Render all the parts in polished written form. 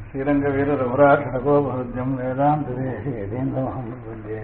ஸ்ரீரங்க வீர ரகுராஜ் கடகோபருஜம் வேதாந்ததேசி யதீந்திரமஹம் வந்தே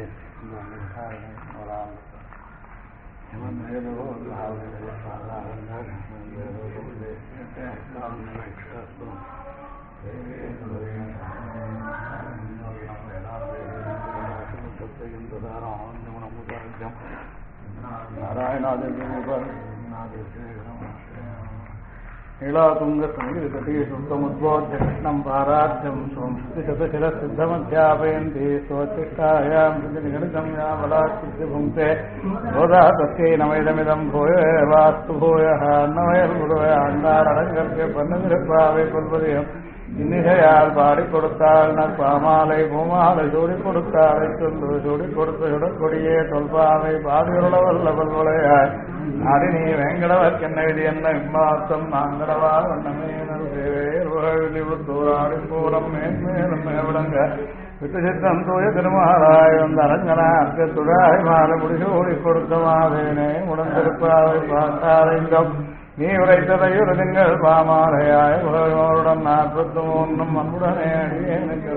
ீளாதுங்கீசுத்தமுத்வோத்யம் பாராஜ்யம் சதசிரசித்தமத்தியாபயந்தி ஸ்வச்சிஷ்டாயாம் நிகடிதம் யாமலாச்சித்ய புங்கே கோதா தஸ்யை நமைதமிதம் பூய வாஸ்து பூய அன்னவயல் முழுவ ஆண்டார் அடங்கற்கு பண்ணதிருப்பாவை கொள்வதையும் இன்னிசையால் பாடி கொடுத்தாள் நற்பாமாலை பூமாலை சூடி கொடுத்தாளை சொல்லு சூடி கொடுத்த சுடற்கொடியே தொல்பாவை பாதியுள்ளவல்ல பல்வளையாய் நாடி நீ வேங்கடவர் கென்னவிதி என்ன இம்மாத்தம் நாங்கடவா வண்ணமேனல் சேவேர்வழிவுத்தூராடி பூரம் மேன்மேலும் மேவிடங்க விட்டு சித்தம் தூய திருமாலாய் வந்த அரங்கனார்க்கு துழாய் மாலை முடிசூடி கொடுத்த மாதேனே உடந்திருப்பாவை பார்த்தாரைங்கம் நீ உரைத்ததையுறு திங்கள் பாமாலையாய் உலகோருடன் 43 அன்புடனே அடியேனுக்கு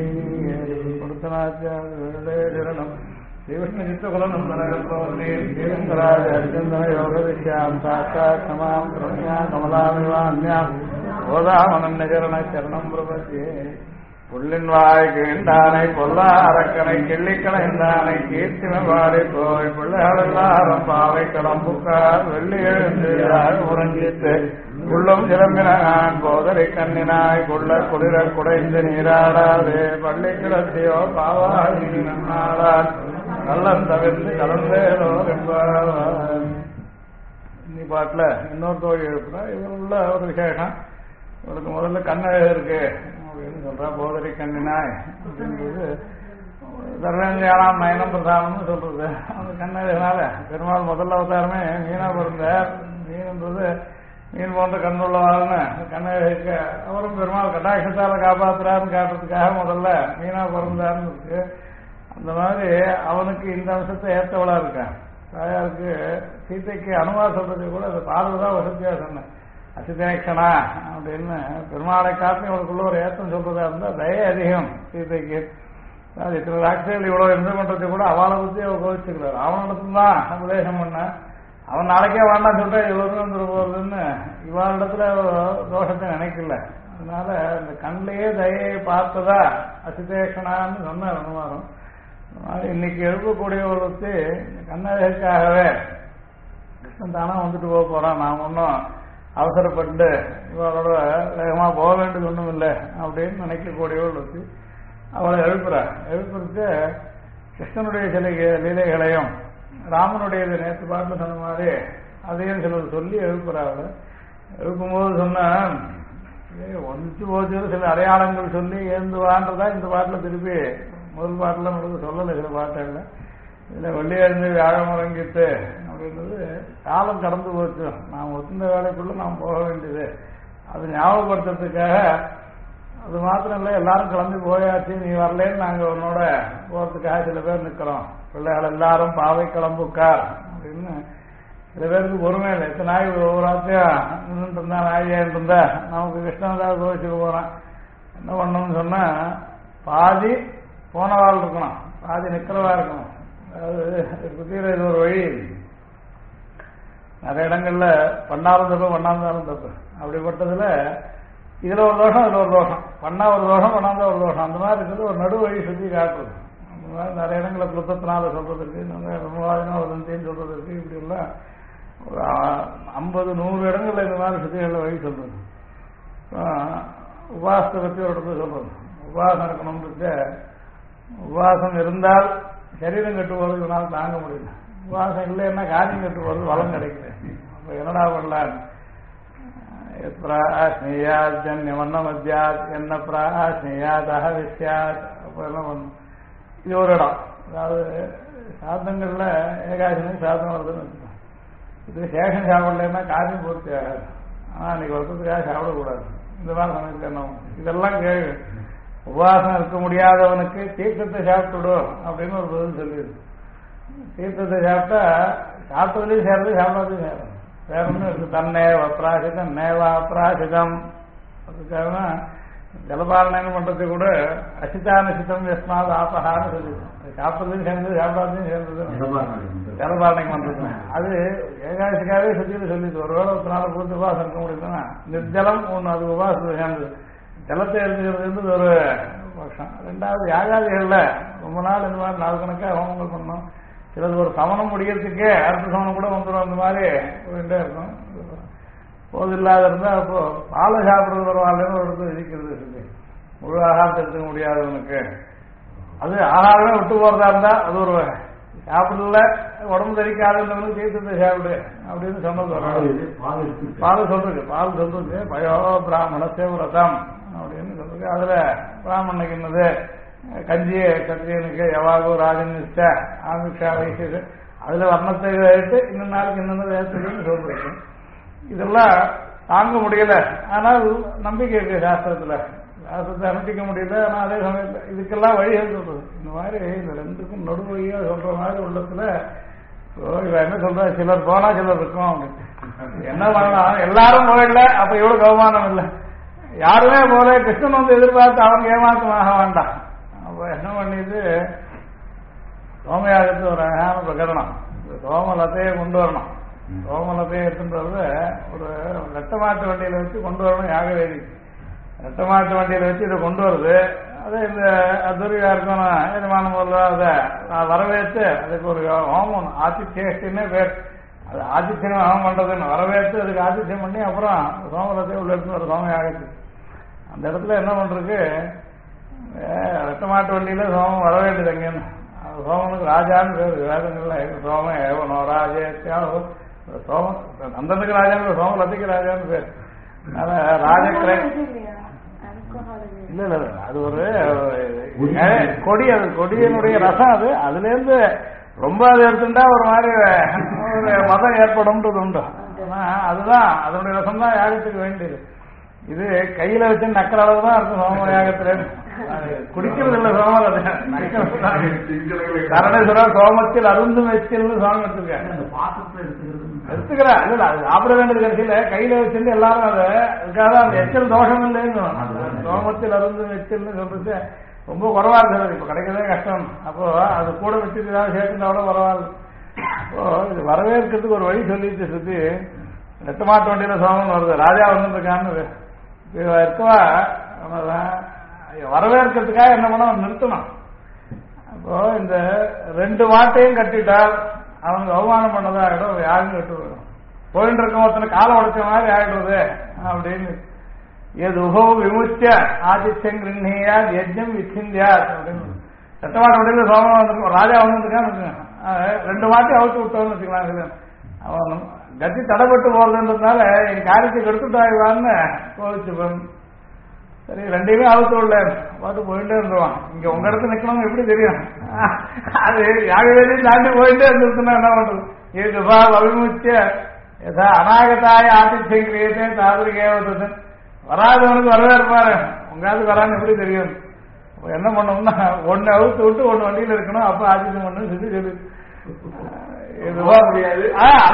கொடுத்தனாச்சாரணம் ஸ்ரீவிஷ்ணு சித்தகுலனும் தனகத்தோர்நீர்ங்கராஜ அரிச்சந்தன யோக வித்யாம் சாட்சாத் சமாம் கருண்யா கமலாமிவான்யாம் கோதாமனச்சரண சரணம் பிரபத்தியே புள்ளின் வாய் கீண்டானை பொல்லா அரக்கனை கிள்ளிக்களைந்தானை கீர்த்திமை பாடி போய் பிள்ளைகளெல்லாரும் பாவை கிளம்புக்கார் வெள்ளி எழுந்து உறங்கிட்டு உள்ளும் சிலம்பினான் போதரை கண்ணினாய் குள்ள குளிர குடைந்து நீராடாதே பள்ளி கிடத்தியோ பாவாடி நன்னாடான் நல்லம் தவிர்த்து கலந்தேனோ என்பார். இன்னி பாட்டில் இன்னொரு தோழி எழுப்புறா. இவர் உள்ள ஒரு விசேஷம். இவருக்கு முதல்ல கண்ணழகு இருக்கு அப்படின்னு சொல்றா. போதரி கண்ணினாய் அப்படின்றது தர்மேந்திராம் நயனம் பிரதானம்னு சொல்றது. அந்த கண்ணழகுனால பெருமாள் முதல்ல அவதாரமே மீனா பிறந்தார். மீன்ன்றது மீன் போன்ற கண்ணுள்ளவாள்னு கண்ணழகுக்கு அவரும் பெருமாள் கட்டாட்சத்தால காப்பாத்துறாருன்னு காட்டுறதுக்காக முதல்ல மீனா பிறந்தாருன்னு இருக்கு. அந்த மாதிரி அவனுக்கு இந்த அம்சத்தை ஏற்றவளா இருக்கான். தாயாருக்கு சீதைக்கு அனுவா சொல்றது கூட அது பார்வைதான் வசதியா சொன்னேன். அசிதேக்ஷனா அப்படின்னு பெருமாளை காட்டி அவனுக்குள்ள ஒரு ஏற்றம் சொல்றதா இருந்தா தய அதிகம் சீதைக்கு. அது இத்தனை ராட்சிகள் இவ்வளவு என்ஜாய் பண்றது கூட அவளை பத்தி அவ கோவிச்சுக்கிறார். அவனிடத்துல தான் உபதேசம் பண்ண. அவன் நாளைக்கே வேண்டாம் சொல்ற இவ்வளவு வந்துட போறதுன்னு இவாளிடத்துல தோஷத்தை நினைக்கல. அதனால இந்த கண்ணிலேயே தயையை பார்த்ததா அசிதேக்ஷனான்னு சொன்னார் அனுமானம். இன்னைக்கு எழுப்பக்கூடியவர்களுக்கு கண்ணழகுக்காகவே கிருஷ்ணன் தானா வந்துட்டு போக போறான். நாம் ஒன்றும் அவசரப்பட்டு இவரோட வேகமா போக வேண்டியது ஒன்றும் இல்லை அப்படின்னு நினைக்கக்கூடியவர்களுக்கு அவளை எழுப்புறது கிருஷ்ணனுடைய சில லீலைகளையும் ராமனுடைய நேற்று பாட்டில் சொன்ன மாதிரி அதையும் சிலர் சொல்லி எழுப்புறாள். எழுப்பும்போது சொன்ன ஒன்று போச்சு சில அடையாளங்கள் சொல்லி ஏந்துவான்றதா இந்த பாட்டில் திருப்பி முதல் பாட்டில் நம்மளுக்கு சொல்லலை. சில பாட்டுல இதில் வெள்ளி எழுந்து வியாழம் முறங்கிட்டு அப்படின்றது காலம் கடந்து போச்சு. நாம் ஒத்துந்த வேலைக்குள்ள நாம் போக வேண்டியது அது ஞாபகப்படுத்துறதுக்காக. அது மாத்திரம் இல்லை, எல்லாரும் கிளம்பி போயாச்சு, நீ வரலேன்னு நாங்கள் உன்னோட போகிறதுக்காக சில பேர் நிற்கிறோம். பிள்ளைகள் எல்லாரும் பாவை கிளம்புக்கார் அப்படின்னு சில பேருக்கு பொறுமை இல்லை. இத்தனை நாய் ஒவ்வொரு ஆத்தையும் நின்றுட்டு இருந்தா நாயேன் இருந்தா நமக்கு கிருஷ்ணன் கோவிச்சுக்கு போகிறான். என்ன பண்ணணும்னு சொன்னா பாதி போனவாள் இருக்கணும், பாதி நிற்கிறவா இருக்கணும். அதாவது புத்தியில இது ஒரு வழி. நிறைய இடங்கள்ல பண்ணாலும் தப்பு பண்ணாந்தாலும் தப்பு. அப்படிப்பட்டதுல இதுல ஒரு தோஷம் இதுல ஒரு தோஷம், பண்ணா ஒரு தோஷம் பண்ணாந்தா ஒரு தோஷம். அந்த மாதிரி இருக்கிறது ஒரு நடு வழி சுற்றி காட்டுறது. அந்த மாதிரி நிறைய இடங்களை குத்தத்தினால சொல்றது இருக்கு, வதந்தின்னு சொல்றது இருக்கு. இப்படி எல்லாம் ஒரு 50-100 இடங்கள்ல இந்த மாதிரி சுத்திகள்ல வழி சொல்றது. உபாசத்தை பத்தி ஒரு இடத்துல சொல்றது. உபாசம் இருக்கணும்னு உபாசம் இருந்தால் சரீரம் கட்டு போறது இதனால தாங்க முடியல. உபாசம் இல்லைன்னா காரியம் கட்டு போறது வளம் கிடைக்கல. அப்ப என்னடா பண்ணலாம்? மத்தியாத் என்ன பிராஸ்னியாத் விஸ்யாத். அப்ப என்ன பண்ணும்? இது ஒரு இடம். அதாவது சாதங்கள்ல ஏகாசனம் சாதம் வருதுன்னு வச்சுக்கோங்க. இது சேஷம் சாப்பிடலன்னா காரியம் பூர்த்தி ஆகாது. ஆனா இன்னைக்கு ஒருத்தத்துக்காக சாப்பிடக்கூடாது. இந்த மாதிரி சமைக்கணும். இதெல்லாம் கேள்வி. உபவாசம் இருக்க முடியாதவனுக்கு தீர்த்தத்தை சாப்பிட்டுடும் அப்படின்னு ஒரு பதில் சொல்லியிருக்கு. தீர்த்தத்தை சாப்பிட்டா சாப்பிட்டதுலையும் சேர்ந்து சாப்பிடாதையும் சேரும். வேற ஒன்றும் இருக்கு. தன்னே அப்ராசிதம் நேவா அப்ராசிதம். அதுக்காக ஜலபாலனை பண்றது கூட அசிதானசித்தம் எஸ்மாவது ஆப்பகான்னு சொல்லி சாப்பிட்றதும் சேர்ந்தது சாப்பிடாதையும் சேர்ந்தது ஜலபாலனை பண்றது. அது ஏகாதசிக்காவே சுத்தியில சொல்லிது. ஒருவேளை ஒரு நாள் கொடுத்து உபாசம் இருக்க முடியுதுன்னா நிர்ஜலம் ஒன்று அது உபாசத்தை சேர்ந்தது. ஜலத்தை எடுத்துக்கிறது ஒரு பட்சம். ரெண்டாவது யாகாதிகள்ல ரொம்ப நாள் இந்த மாதிரி நாள் கணக்காக ஹோமங்கள் பண்ணணும். சிலது ஒரு சமணம் முடியறதுக்கே அடுத்த சமணம் கூட வந்துடும். அந்த மாதிரி போயிட்டே இருக்கும். போது இல்லாத இருந்தா அப்போ பாலை சாப்பிட்றது பரவாயில்லன்னு ஒரு இடத்துல இருக்கிறது சொல்லி முழு ஆகாரத்தை எடுத்துக்க முடியாதவனுக்கு அது ஆகாரமே விட்டு போறதா இருந்தா அது ஒரு சாப்பிடல உடம்பு தரிக்காதுன்றவனுக்கு தீர்த்தத்தை சாப்பிடு அப்படின்னு சொன்னது. பால் சொல்றது பயோ பிராமணசே விரதம் அப்படின்னு சொல்றது. அதுல பிராமணனுக்கு என்னது கஞ்சி கத்திரியனுக்கு எவாகோ ராஜன் நிஷ்ட ஆமிஷா வயசு அதுல வர்ணத்தை எடுத்து இன்னும் நாளுக்கு இன்னொன்று வேற்றுன்னு சொல்றீங்க. இதெல்லாம் தாங்க முடியல. ஆனால் நம்பிக்கை இருக்கு சாஸ்திரத்தை அனுப்பிக்க முடியல. ஆனா அதே சமயத்துல இதுக்கெல்லாம் வழிகள் சொல்றது. இந்த மாதிரி இந்த ரெண்டுக்கும் நடுவழியா சொல்ற மாதிரி உள்ளத்துல இவ என்ன சொல்ற சிலர் போனா சிலர் இருக்கும். என்ன பண்ணலாம் எல்லாரும் போயிடல அப்ப இவ்வளவு கவமானம் இல்லை. யாருமே போல கிருஷ்ணன் வந்து எதிர்பார்த்து அவங்க ஏமாற்றமாக வேண்டாம். அப்ப என்ன பண்ணிது சோமயாகத்து ஒரு அழகான பிரகடனம். சோமலத்தையே கொண்டு வரணும். சோமலத்தையே எடுத்துட்டு வந்து ஒரு ரெட்ட மாட்டு வண்டியில வச்சு கொண்டு வரணும். யாகவேதி ரெட்ட மாட்டு வண்டியில வச்சு இதை கொண்டு வருது. அது இந்த துரியா இருக்கணும் எஜமானம் அதை வரவேற்று அதுக்கு ஒரு ஹோமம் ஆதித்யன்னு பேர். அது ஆதித்யம் ஹோமம் பண்றதுன்னு வரவேற்று அதுக்கு ஆதித்யம் பண்ணி அப்புறம் சோமலத்தையே உள்ள எடுத்து ஒரு சோமயாகத்து. அந்த இடத்துல என்ன பண்றது ரெட்ட மாட்டு வண்டியில சோமம் வர வேண்டியது எங்கன்னு. சோமனுக்கு ராஜான்னு பேரு வேதங்கள்ல சோம ஏவனோ ராஜே சோமன் நந்தனுக்கு ராஜான்னு சோமலத்தைக்கு ராஜான்னு பேர். ராஜக்கிரை இல்ல இல்ல அது ஒரு கொடி. அது கொடியினுடைய ரசம். அது அதுல இருந்து ரொம்ப அது எடுத்துட்டா ஒரு மாதிரி ஒரு மதம் ஏற்படும்ன்றது உண்டு. அதுதான் அதனுடைய ரசம் தான் யாகத்துக்கு வேண்டியது. இது கையில வச்சு நக்கிற அளவு தான் இருக்கும் சோம யாகத்துல. குடிக்கிறது இல்ல சோமம். அது கரணேஸ்வரர் சோமத்தில் அருந்தும் எச்சில்னு சோமம் எடுத்துக்கிறேன். இல்ல அது சாப்பிட வேண்டியது கடைசியில கையில வச்சிருந்து எல்லாரும் அதை அதுக்காக அந்த எச்சல் தோஷம் இல்லைன்னு சோமத்தில் அருந்தும் எச்சில்னு சொல்றது ரொம்ப குறவா இருக்கிறது. இப்ப கிடைக்கிறதே கஷ்டம். அப்போ அது கூட வச்சுட்டு ஏதாவது சேர்த்துட்டா கூட பரவாயில்ல. அப்போ இது வரவேற்கிறதுக்கு ஒரு வழி சொல்லிட்டு சுத்தி ரெட்ட மாட்டு வண்டியில சோமன் வருது. ராஜா வந்துருக்கான்னு இருக்கவா வரவேற்கிறதுக்காக என்ன பண்ண நிறுத்தணும். அப்போ இந்த ரெண்டு மாட்டையும் கட்டிட்டால் அவங்க அவமானம் பண்ணதா ஆகிடும். யாருன்னு கட்டு போயிட்டு இருக்க ஒருத்தனை காலம் உடைச்ச மாதிரி ஆயிடுறது அப்படின்னு. எது உகோ விமுச்ச ஆதித்யம் கிருண்ணியா யஜ்ஞம் விச்சிந்தியா அப்படின்னு ரெட்ட மாட்டு வண்டியில சோமம் வந்துருக்கோம். ராஜா வந்துருக்கான்னு ரெண்டு மாட்டையும் அவுத்து விட்டோம்னு வச்சுக்கலாம். அவன் கத்தி தடைப்பட்டு போறதுன்றதுனால என் காரியத்துக்கு எடுத்துட்டாங்கன்னு கோவிச்சுப்பேன். சரி ரெண்டையுமே அவுத்து விடல பார்த்து போயிட்டே இருந்துவான். இங்க உங்க இடத்துல நிக்கணும் எப்படி தெரியும். அது யாகவேதியும் தாண்டி போயிட்டே இருந்துச்சுன்னா என்ன பண்றது. இதுபா அபிமுச்ச ஏதா அநாகதாய ஆதித்யம் கிரியத்தே தாதிரிகேவத்து வராதவனுக்கு வரவேற்பாரு. உங்காவது வரான்னு எப்படி தெரியும். என்ன பண்ணோம்னா ஒன்னு அவுத்து விட்டு ஒன்னு வண்டியில இருக்கணும். அப்ப ஆதித்யம் பண்ணு சொல்லி சொல்லு முடியாது.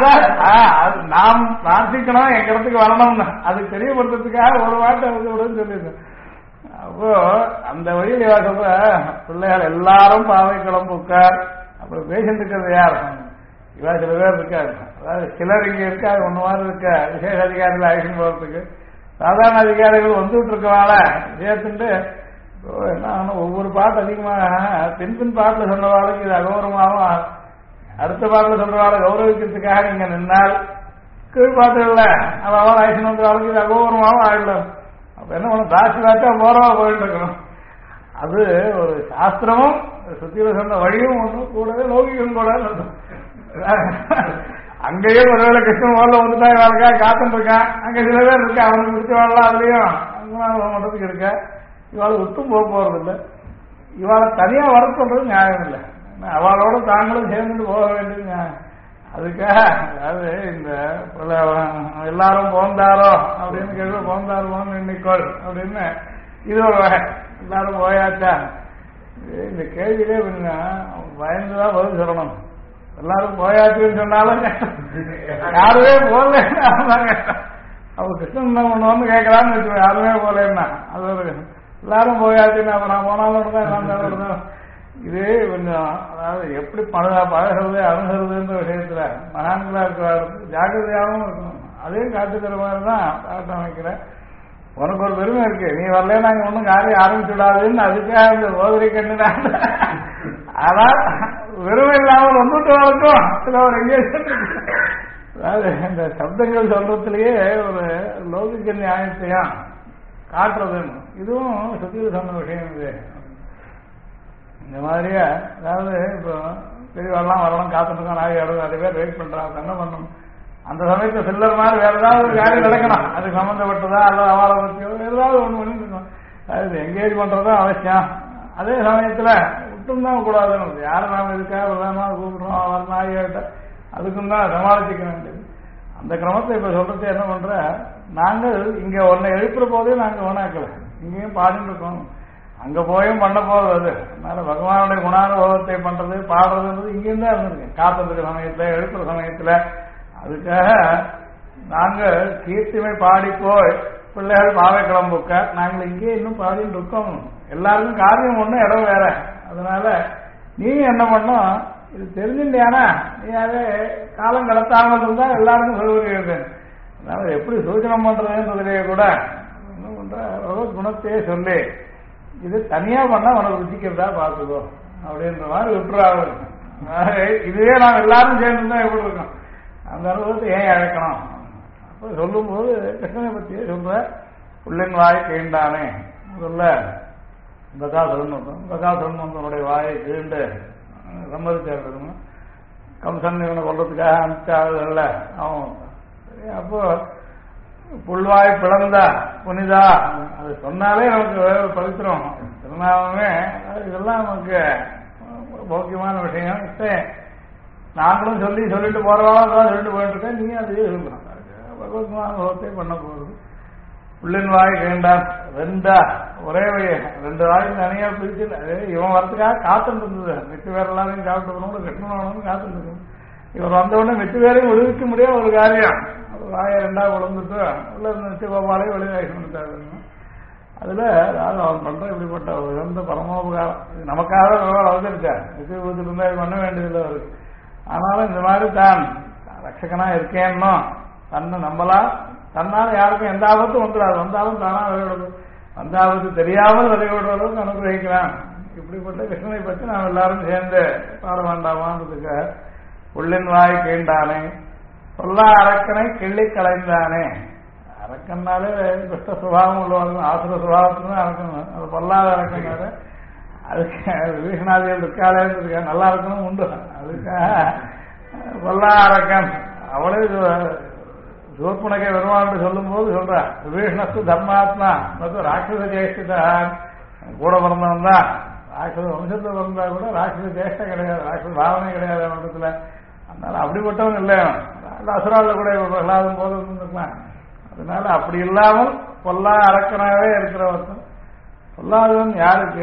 நாம் பிரார்த்திக்கணும் எங்க இடத்துக்கு வரணும்னு அதுக்கு தெரியப்படுத்துறதுக்காக ஒரு வாட்டை விடுன்னு சொல்லியிருந்தேன். அப்போ அந்த வழியில் இவா சொல்ற பிள்ளைகள் எல்லாரும் பாவை கிளம்பு உட்கார். அப்புறம் பேசிட்டு இருக்கிறது யார் இவா சில பேர் இருக்காரு. அதாவது சிலர் இங்க இருக்கா ஒன்னு மாதிரி இருக்க விசேஷ அதிகாரிகள் அழைச்சிட்டு போறதுக்கு சாதாரண அதிகாரிகள் வந்துட்டு இருக்கவால சேர்த்துட்டு என்ன ஆகணும். ஒவ்வொரு பாட்டு அதிகமாக பின் பாட்டுல சொன்னவாளுக்கு இது அகௌரவமாகவும் அடுத்த பாட்டில் சொல்றவாளை கௌரவிக்கிறதுக்காக நீங்க நின்னால் கீழ் பாட்டுல அவள் ஆயிடுச்சு வந்து அவளுக்கு இது அகௌரவமாகவும் ஆயிடலாம். அப்ப என்ன பண்ணும் தாசி தாச்சா போறவா போயிட்டு இருக்கணும். அது ஒரு சாஸ்திரமும் சுத்தியில சொன்ன வழியும் ஒன்றும் கூடவே லௌகிகம் கூட. அங்கேயே ஒருவேளை கிருஷ்ணன் முதல்ல வந்துட்டா இவாளுக்காக காத்துட்டு இருக்கான். அங்க சில பேர் இருக்கா அவனுக்கு முடிச்சவாள் அதுலயும் மன்றத்துக்கு இருக்க. இவாளை விட்டும் போக போறது இல்லை. இவாளை தனியா வர சொல்றது நியாயம் இல்லை. அவளோட தாங்களும் சேர்ந்துட்டு போக வேண்டியது. அதுக்காக அதாவது இந்த எல்லாரும் போந்தாரோ அப்படின்னு கேள்வி போந்தாருவோன்னு நினைக்கோள் அப்படின்னு இது ஒரு வகை. எல்லாரும் போயாச்சா இந்த கேள்வியிலே பயந்துதான் பதில் சொல்லணும். எல்லாரும் போயாச்சுன்னு சொன்னாலும் யாருமே போகல. அவ கிருஷ்ணன் என்ன பண்ணுவோம்னு கேட்கலான்னு வச்சுக்கோ, யாருமே போலேன்னா அது ஒரு எல்லாரும் போயாச்சுன்னா அப்ப நான் போனாலும் தான் நான் தான் இது கொஞ்சம் அதாவது எப்படி பழகிறது அணுகிறதுன்ற விஷயத்துல மகான்களா இருக்கிற ஜாக்கிரதையாகவும் இருக்கணும். அதையும் காட்டுக்கிற மாதிரி தான் காட்ட அமைக்கிறேன். உனக்கு ஒரு பெருமை இருக்கு, நீ வரல நாங்க ஒன்றும் காரியம் ஆரம்பிச்சு விடாதுன்னு அதுக்காக இந்த ஓதரி கண்ணுனா. ஆனால் வெறுமை இல்லாமல் வந்துட்டு வளர்க்கும் சில ஒரு எங்கேஜ். அதாவது இந்த சப்தங்கள் சொல்றதுலயே ஒரு லௌகிக நியாயத்தையும் காட்டுறதுன்னு இதுவும் சுத்தியில் சொன்ன விஷயம். இது இந்த மாதிரியே அதாவது இப்போ பெரியவாள்லாம் வரணும் காத்துட்டு நாய் இடம் நிறைய பேர் வெயிட் பண்றாங்க. என்ன பண்ணணும் அந்த சமயத்தை சில்லர் மாதிரி வேற ஏதாவது ஒரு காரியம் நடக்கணும், அதுக்கு சம்மந்தப்பட்டதா அல்லது அவாளை பற்றியோ ஏதாவது ஒன்று பண்ணிட்டு இருக்கணும். அது என்கேஜ் பண்றதும் அவசியம். அதே சமயத்துல விட்டும் தான் கூடாதுன்னு யாரும் நாம இதுக்காக விதமா கூப்பிடுறோம் அவர் நாய்கிட்ட அதுக்கும் தான் சமாளிச்சுக்க வேண்டியது. அந்த கிரமத்தை இப்ப சொல்றது என்ன பண்ற, நாங்கள் இங்க ஒன்னை எழுப்புற போதே நாங்க ஒன்னாக்கல, இங்கேயும் பாடிட்டு இருக்கோம், அங்க போயும் பண்ண போறது. அது அதனால பகவானுடைய குணானுபவத்தை பண்றது பாடுறதுன்றது இங்கேயும் தான் இருந்திருக்கு. காத்துற சமயத்துல எழுப்புற சமயத்துல அதுக்காக நாங்க கீர்த்திமை பாடி போய் பிள்ளைகள் பாவை கிளம்புக்க நாங்கள் இங்கே இன்னும் பாடிட்டு இருக்கோம். எல்லாருக்கும் காரியம் ஒண்ணு இடம் வேற. அதனால நீ என்ன பண்ணும் இது தெரிஞ்சுட்டியானா நீ அதே காலம் கடத்தாமல் இருந்தா எல்லாருக்கும் சொல்லுவீங்க. அதனால எப்படி சூச்சனம் பண்றதுன்றதுலேயே கூட என்ன பண்ற பகவத் குணத்தையே சொல்லி இது தனியா பண்ணா உனக்கு ருச்சிக்கிறதா பார்த்துக்கோ அப்படின்ற மாதிரி விட்டுறாங்க. இதுவே நாம் எல்லாரும் சேர்ந்துதான் எப்படி இருக்கோம் அந்த அனுபவத்தை ஏன் அழைக்கணும். அப்போ சொல்லும் போது கிருஷ்ணனை பத்தியே சொல்ற உள்ளின் வாய் கீண்டானே முதல்ல பகாசுரனுடைய வாயை கீண்டு சம்மதிச்சிருக்கணும். கம்சன் இவனை கொள்றதுக்காக அனுப்பிச்சாங்கல்ல அவன். அப்போ புல்வாய் பிளந்தா புனிதா அது சொன்னாலே நமக்கு பவித்திரம் திருநாமமே. இதெல்லாம் நமக்கு முக்கியமான விஷயம். நாங்களும் சொல்லிட்டு போறவாலும் சொல்லிட்டு போயிட்டு இருக்கேன், நீங்க அதையே சொல்லலாம். பகவத்மானத்தை பண்ண போகுது. உள்ளின் வாய் வேண்டாம் ரெண்டா ஒரே வழிய ரெண்டு வாயும் தனியா பிரிச்சு இவன் வரதுக்காக காத்துட்டு இருந்தது. மிச்ச பேர் எல்லாரையும் சாப்பிட்டு கிருஷ்ணனும் காத்துட்டு இருக்கு. இவர் வந்தவுடனே மிச்ச பேரையும் விடுவிக்க முடியாத ஒரு காரியம். வாயை ரெண்டா குழந்துட்டு உள்ள இருந்துச்சு கோபாலையும் வெளியாகிட்டாரு. அதுல அவன் பண்ற இப்படிப்பட்ட உயர்ந்த பரமோபகாரம் நமக்காக அவதரிச்சார். மிச்ச ஊத்துட்டு இருந்தா பண்ண வேண்டியதில்லை அவருக்கு. ஆனாலும் இந்த மாதிரி தான் ரட்சகனா இருக்கேன்னோ தன்னை நம்பலாம். தன்னால யாருக்கும் எந்த ஆபத்தும் வந்துடாது, வந்தாலும் தானா விளையாடுறது, அந்த ஆபத்து தெரியாமல் விளையாடுற அளவுக்கு அனுகிரகிக்கிறான். இப்படிப்பட்ட கிருஷ்ணனை பற்றி நாம் எல்லாரும் சேர்ந்து பாட வேண்டாமான்றதுக்கு உள்ளின் வாய் கீண்டானே சொல்லா அரக்கனை கிள்ளி கலைந்தானே. அரக்கன்னாலே துஷ்ட சுபாவம் உள்ளவர்கள் ஆசுர சுபாவத்துக்கு தான் அரக்கணும். அது பொல்லாத அரக்கனாரு. அதுக்கு விபீஷணாதிகள் இருக்காளேன்றதுக்காக நல்லா இருக்கணும் உண்டு. அதுக்காக பொல்லா அரக்கன் அவளே சூர்பனகை வருவான்னு சொல்லும் போது சொல்ற விபீஷணத்து தர்மாத்மா மற்றும் ராட்சச ஜேஷ்டிதான் கூட பிறந்தவன் தான். ராட்சச வம்சத்தை பிறந்தா கூட ராட்சச ஜேஷ்ட கிடையாது, ராட்சச பாவனை கிடையாது அவனத்துல. அதனால அப்படிப்பட்டவன் இல்லை. அசுரால கூட பிரகலாதம் போது இருந்திருக்கலாம். அதனால அப்படி இல்லாமல் பொல்லா அரக்கனாவே இருக்கிறவர்த்தன். பொல்லாதவன் யாருக்கு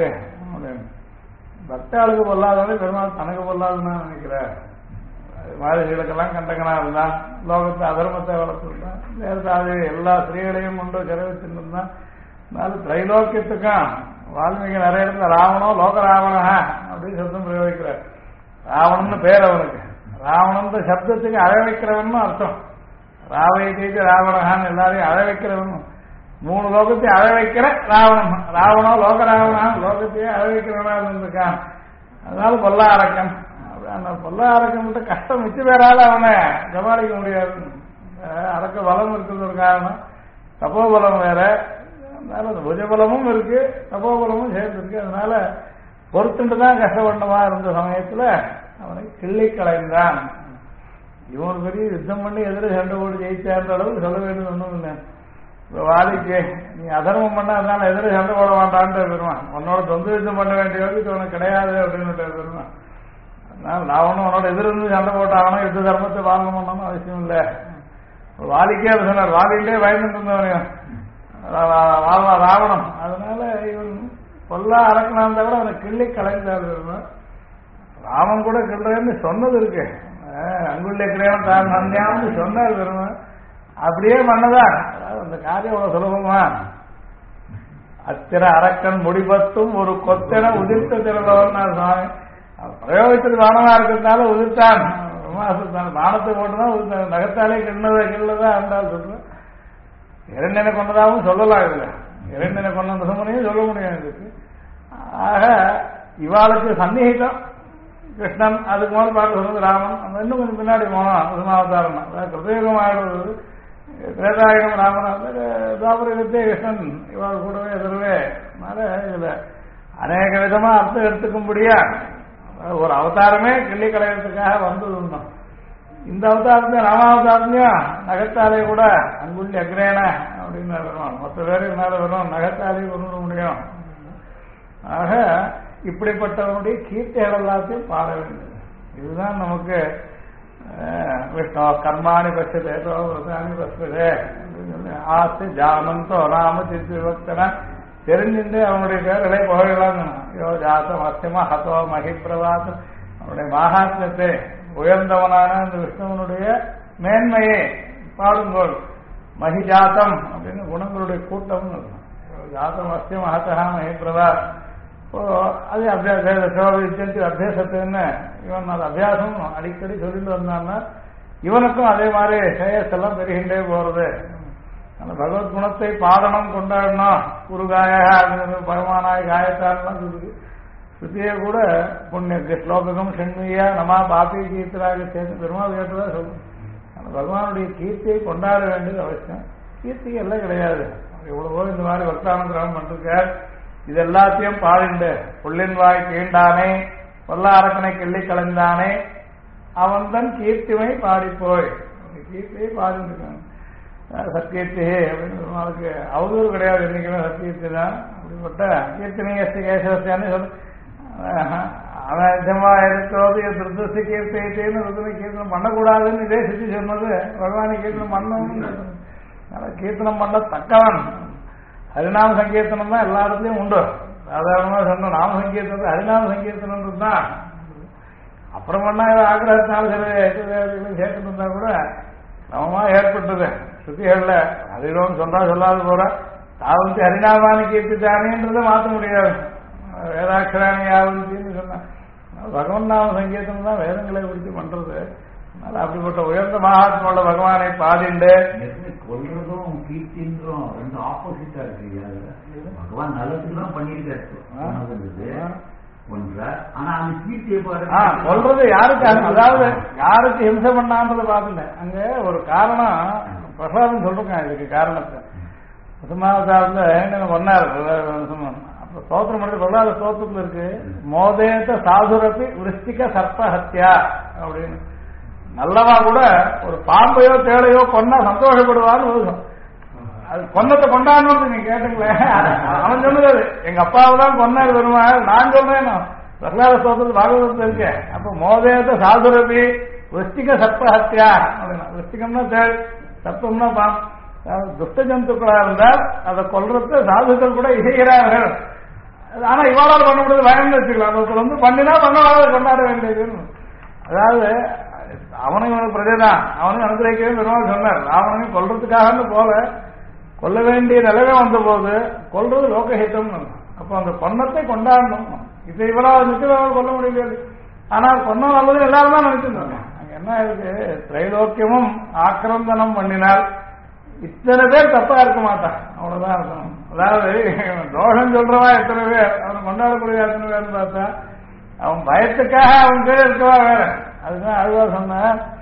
பக்தாளுக்கு பொல்லாதவனே பெருமாள் தனக்கு பொல்லாதுன்னு நினைக்கிறார். மாதிரிகளுக்கெல்லாம் கண்டகனா இருந்தான், லோகத்தை அதர்மத்தை வளர்த்துருந்தான், நேரத்தாது எல்லா ஸ்திரீகளையும் கொண்டு சிறவிச்சிருந்தான். அதனால திரைலோக்கியத்துக்கும் வால்மீகி நிறைய இடத்துல ராவணோ லோக ராவணா அப்படின்னு சப்தம் பிரயோகிக்கிறார். ராவணன்னு பேர் அவனுக்கு. ராவணன்ற சப்தத்துக்கு அழ வைக்கிறவன் அர்த்தம். ராவை தேய்ச்சி ராவணகான்னு எல்லாரையும் அழ வைக்கிறவன். மூணு லோகத்தையும் அழ வைக்கிற ராவணன். ராவணோ லோக ராவணா லோகத்தையே அழ வைக்கிறவனா இருந்திருக்கான். அதனால பொல்லா அரக்கன். அந்த பொல்லா அரக்கன் கஷ்டம் மிச்ச பேரால அவனை சமாளிக்க முடியாது. அரக்க பலம் இருக்கிறது ஒரு காரணம், தபோபலம் வேற. அதனால புஜபலமும் இருக்கு தபோபலமும் சேர்ந்து இருக்கு. அதனால பொறுத்துட்டு தான் கஷ்டப்பட்டமா இருந்த சமயத்துல அவனை கிள்ளி கலைந்தான். இவன் பெரிய யுத்தம் பண்ணி எதிர சண்டை போட்டு ஜெயிச்சார்ந்த அளவுக்கு சொல்ல வேண்டியது ஒன்றும் இல்லை. இப்போ வாலிக்கு நீ அதர்மம் பண்ண அதனால எதிர சண்டை போட வேண்டான்ட்டு பெருமான். உன்னோட சொந்த யுத்தம் பண்ண வேண்டிய வரைக்கும் உனக்கு கிடையாது அப்படின்னு பெருமான். அதனால நான் ஒன்றும் உன்னோட எதிர்ந்து சண்டை போட்டாகணும், யுத்த தர்மத்தை பாலனம் பண்ணணும் அவசியம் இல்லை. வாலிக்கே அவர் சொன்னார், வாலியிலே பயந்துட்டு இருந்தவனையும் ராவணம். அதனால இவன் பொல்லா அரக்கனாந்த கூட அவனை கிள்ளி கலைந்தார். ராமன் கூட கிள்றேன்னு சொன்னது இருக்கு. அங்குள்ள கிரேவன் தான் நந்தியான்னு சொன்னார் பெருமான். அப்படியே பண்ணதான் அந்த காரியம் அவ்வளவு சுலபமா அத்திர அரக்கன் முடிபத்தும் ஒரு கொத்தென உதிர்த்த திறந்தவன் சுவாமி பிரயோகத்துக்கு தானமா இருக்கிறதுனால உதிர்த்தான் பானத்தை போட்டுதான் உதிர்த்தான் நகத்தாலே கிள்ளதான் இருந்தாலும் சொல்றேன் இரண்டனை கொண்டதாகவும் சொல்லலாம் இதுல இரண்டனை கொண்ட சுமனையும் சொல்ல முடியாது இதுக்கு ஆக இவாளுக்கு சந்நிகிதம் கிருஷ்ணன் அதுக்கு முதல் பாட்டு சொன்னது ராமன் அந்த இன்னும் கொஞ்சம் பின்னாடி போனோம் சுமாவதாரம் கிருதயுகம் ஆயிடுவது திரேதாயுகம் ராமன் தாபரகத்தே கிருஷ்ணன் இவாள் கூடவே எதிரவே இதுல அநேக விதமா அர்த்தம் எடுத்துக்கும்படியா ஒரு அவதாரமே கிள்ளி கலையறதுக்காக வந்ததுதான் இந்த அவதாரத்தையும் ராமாவதாரத்தையும் நகத்தாலே கூட அங்குள்ளி அக்ரேன அப்படின்னு வருவான் மொத்த பேருக்கு மேல வரும் நகத்தாலே கொண்டு முடியும் ஆக இப்படிப்பட்டவனுடைய கீர்த்திகள் எல்லாத்தையும் பாட வேண்டியது இதுதான் நமக்கு விஷ்ணு கர்மாணி பட்சதேதோ விரதானி பட்சதே ஆசை ஜானந்தோ ராம சித் விபக்தன தெரிஞ்சுட்டு அவனுடைய பேர்களை புகழலாம் யோ ஜாத்தம் அஸ்யமா ஹதோ மகிபிரவாசம் அவனுடைய மகாத்மத்தை உயர்ந்தவனான அந்த விஷ்ணுவனுடைய மேன்மையை பாடுங்கோள் மகிஜாத்தம் அப்படின்னு குணங்களுடைய கூட்டம் ஜாத்தம் அஸ்யம் ஹதா மகிபிரவா இப்போ அது அபியாசத்தை அபியாசத்துன்னு இவன் அது அபியாசம் அடிக்கடி சொல்லிட்டு வந்தான்னா இவனுக்கும் அதே மாதிரி சேயஸ் எல்லாம் பெருகின்றே போறது அந்த பகவத் குணத்தை பாடணும் கொண்டாடணும் குருகாய பகவானாய காயத்தான்லாம் சொல்லுது ஸ்ருதியை கூட புண்ணிய ஸ்லோகம் செண்மையா நமா பாப்பி கீர்த்தராக சேர்ந்து பெருமாள் கேட்டதா சொல்லும் அந்த பகவானுடைய கீர்த்தியை கொண்டாட வேண்டியது அவசியம் கீர்த்திக்கு எல்லாம் கிடையாது எவ்வளவோ இந்த மாதிரி வர்த்தானுகிரகம் பண்ணிருக்கார் இது எல்லாத்தையும் பாடிண்டு புள்ளின் வாய் கீண்டானே பொல்லாரக்கனை கிள்ளி கலந்தானே அவன் தன் கீர்த்திமை பாடிப்போய் கீர்த்தியை பாடிருக்காங்க சத்கீர்த்தி அப்படின்னு அவனுக்கு அவதூறு கிடையாது என்னைக்குமே சத்கீர்த்தி தான் அப்படிப்பட்ட கீர்த்தனை கேசவசியான்னு சொல்லு அவன் இருக்கிறது திருத்தசி கீர்த்தின்னு கீர்த்தனம் பண்ணக்கூடாதுன்னு இதே சித்தி சொன்னது பகவானை கீர்த்தனம் பண்ணணும் கீர்த்தனம் பண்ண தக்கவன் ஹரிநாம சங்கீர்த்தனம் தான் எல்லா இடத்துலயும் உண்டு சாதாரணமா சொன்ன நாம சங்கீர்த்தனம் ஹரிநாம சங்கீர்த்தனம் தான் அப்புறம் பண்ணா ஆக்கிரகத்தினால சில சேர்த்து இருந்தா கூட சமமா ஏற்பட்டது சுத்திகள்ல ஹரிரோம் சொன்னா சொல்லாது போற தாவந்தி ஹரிநாமானி கீர்த்தித்தானேன்றதை மாற்ற முடியாது வேதாட்சராணி யாவந்தின்னு சொன்னா பகவன் நாம சங்கீர்த்தனம் தான் வேதங்களை குறித்து பண்றது அதனால அப்படிப்பட்ட உயர்ந்த மகாத்மாவோட பகவானை பாடிண்டு கொள்றதும் கீர்த்தின்றோம் ரெண்டு ஆப்போசிட்டா இருக்கு பகவான் நல்லதுக்கு தான் பண்ணிருக்காரு ஒன்ற ஆனா அந்த கீர்த்தியை சொல்றது யாருக்கு அதாவது யாருக்கு ஹிம்சை பண்ணான்றத பாத்துல அங்க ஒரு காரணம் பிரசாதம் சொல்றேன் இதுக்கு காரணத்தை பசுமாவதாரத்துல என்ன பண்ணாரு அப்ப ஸ்தோத்திரம் பண்ணி சொல்லாத ஸ்தோத்திரத்துல இருக்கு மோதேத்த சாதுரப்பி விருஷ்டிக சர்ப்ப ஹத்யா அப்படின்னு நல்லவா கூட ஒரு பாம்பையோ தேடையோ கொன்னா சந்தோஷப்படுவான்னு அது கொன்னத்தை கொண்டாடணும் நீங்க கேட்டுங்களே அவன் சொன்னது எங்க அப்பாவுதான் கொன்னாரு வருமா நான் சொல்றேன் பிரகலாத ஸ்தோத்திரத்தில் பாகவதத்தில் இருக்கேன் அப்ப மோதேத சாதுரபி விருஷ்டிக சர்ப்ப ஹத்யா அப்படின்னா விருஷ்டிகம்னா தேள் சர்ப்பம்னா பாம் துஷ்ட ஜந்துக்களா இருந்தால் அதை கொல்றத சாதுக்கள் கூட இசைகிறார்கள் ஆனா இவாளால் பண்ண முடியாது பயந்து வச்சுக்கலாம் ஒருத்தர் பண்ணினா பண்ணாத கொண்டாட வேண்டியது அதாவது அவனும் பிரஜைதான் அவனையும் அனுகிரகிக்கவே பெருமாள் சொன்னார் ராவனையும் கொல்றதுக்காக போல கொல்ல வேண்டிய நிலைமை வந்த போது கொல்றது லோகஹிதம் அப்ப அந்த கொன்னத்தை கொண்டாடணும் இப்ப இவ்வளவு நிச்சயம் கொல்ல முடியாது ஆனால் கொன்ன நல்லது எல்லாரும் தான் நினைச்சிருந்தாங்க அங்க என்ன இருக்கு திரைலோக்கியமும் ஆக்கிரந்தனம் பண்ணினால் இத்தனை பேர் தப்பா இருக்க மாட்டான் அவ்வளவுதான் இருக்கணும் அதாவது தோஷம் சொல்றவா எத்தனை பேர் அவனை கொண்டாடக்கூடிய எத்தனை பேர் பார்த்தா அவன் பயத்துக்காக அவன் பேர் இருக்கவா வேற அதுதான் அழுவா சொன்ன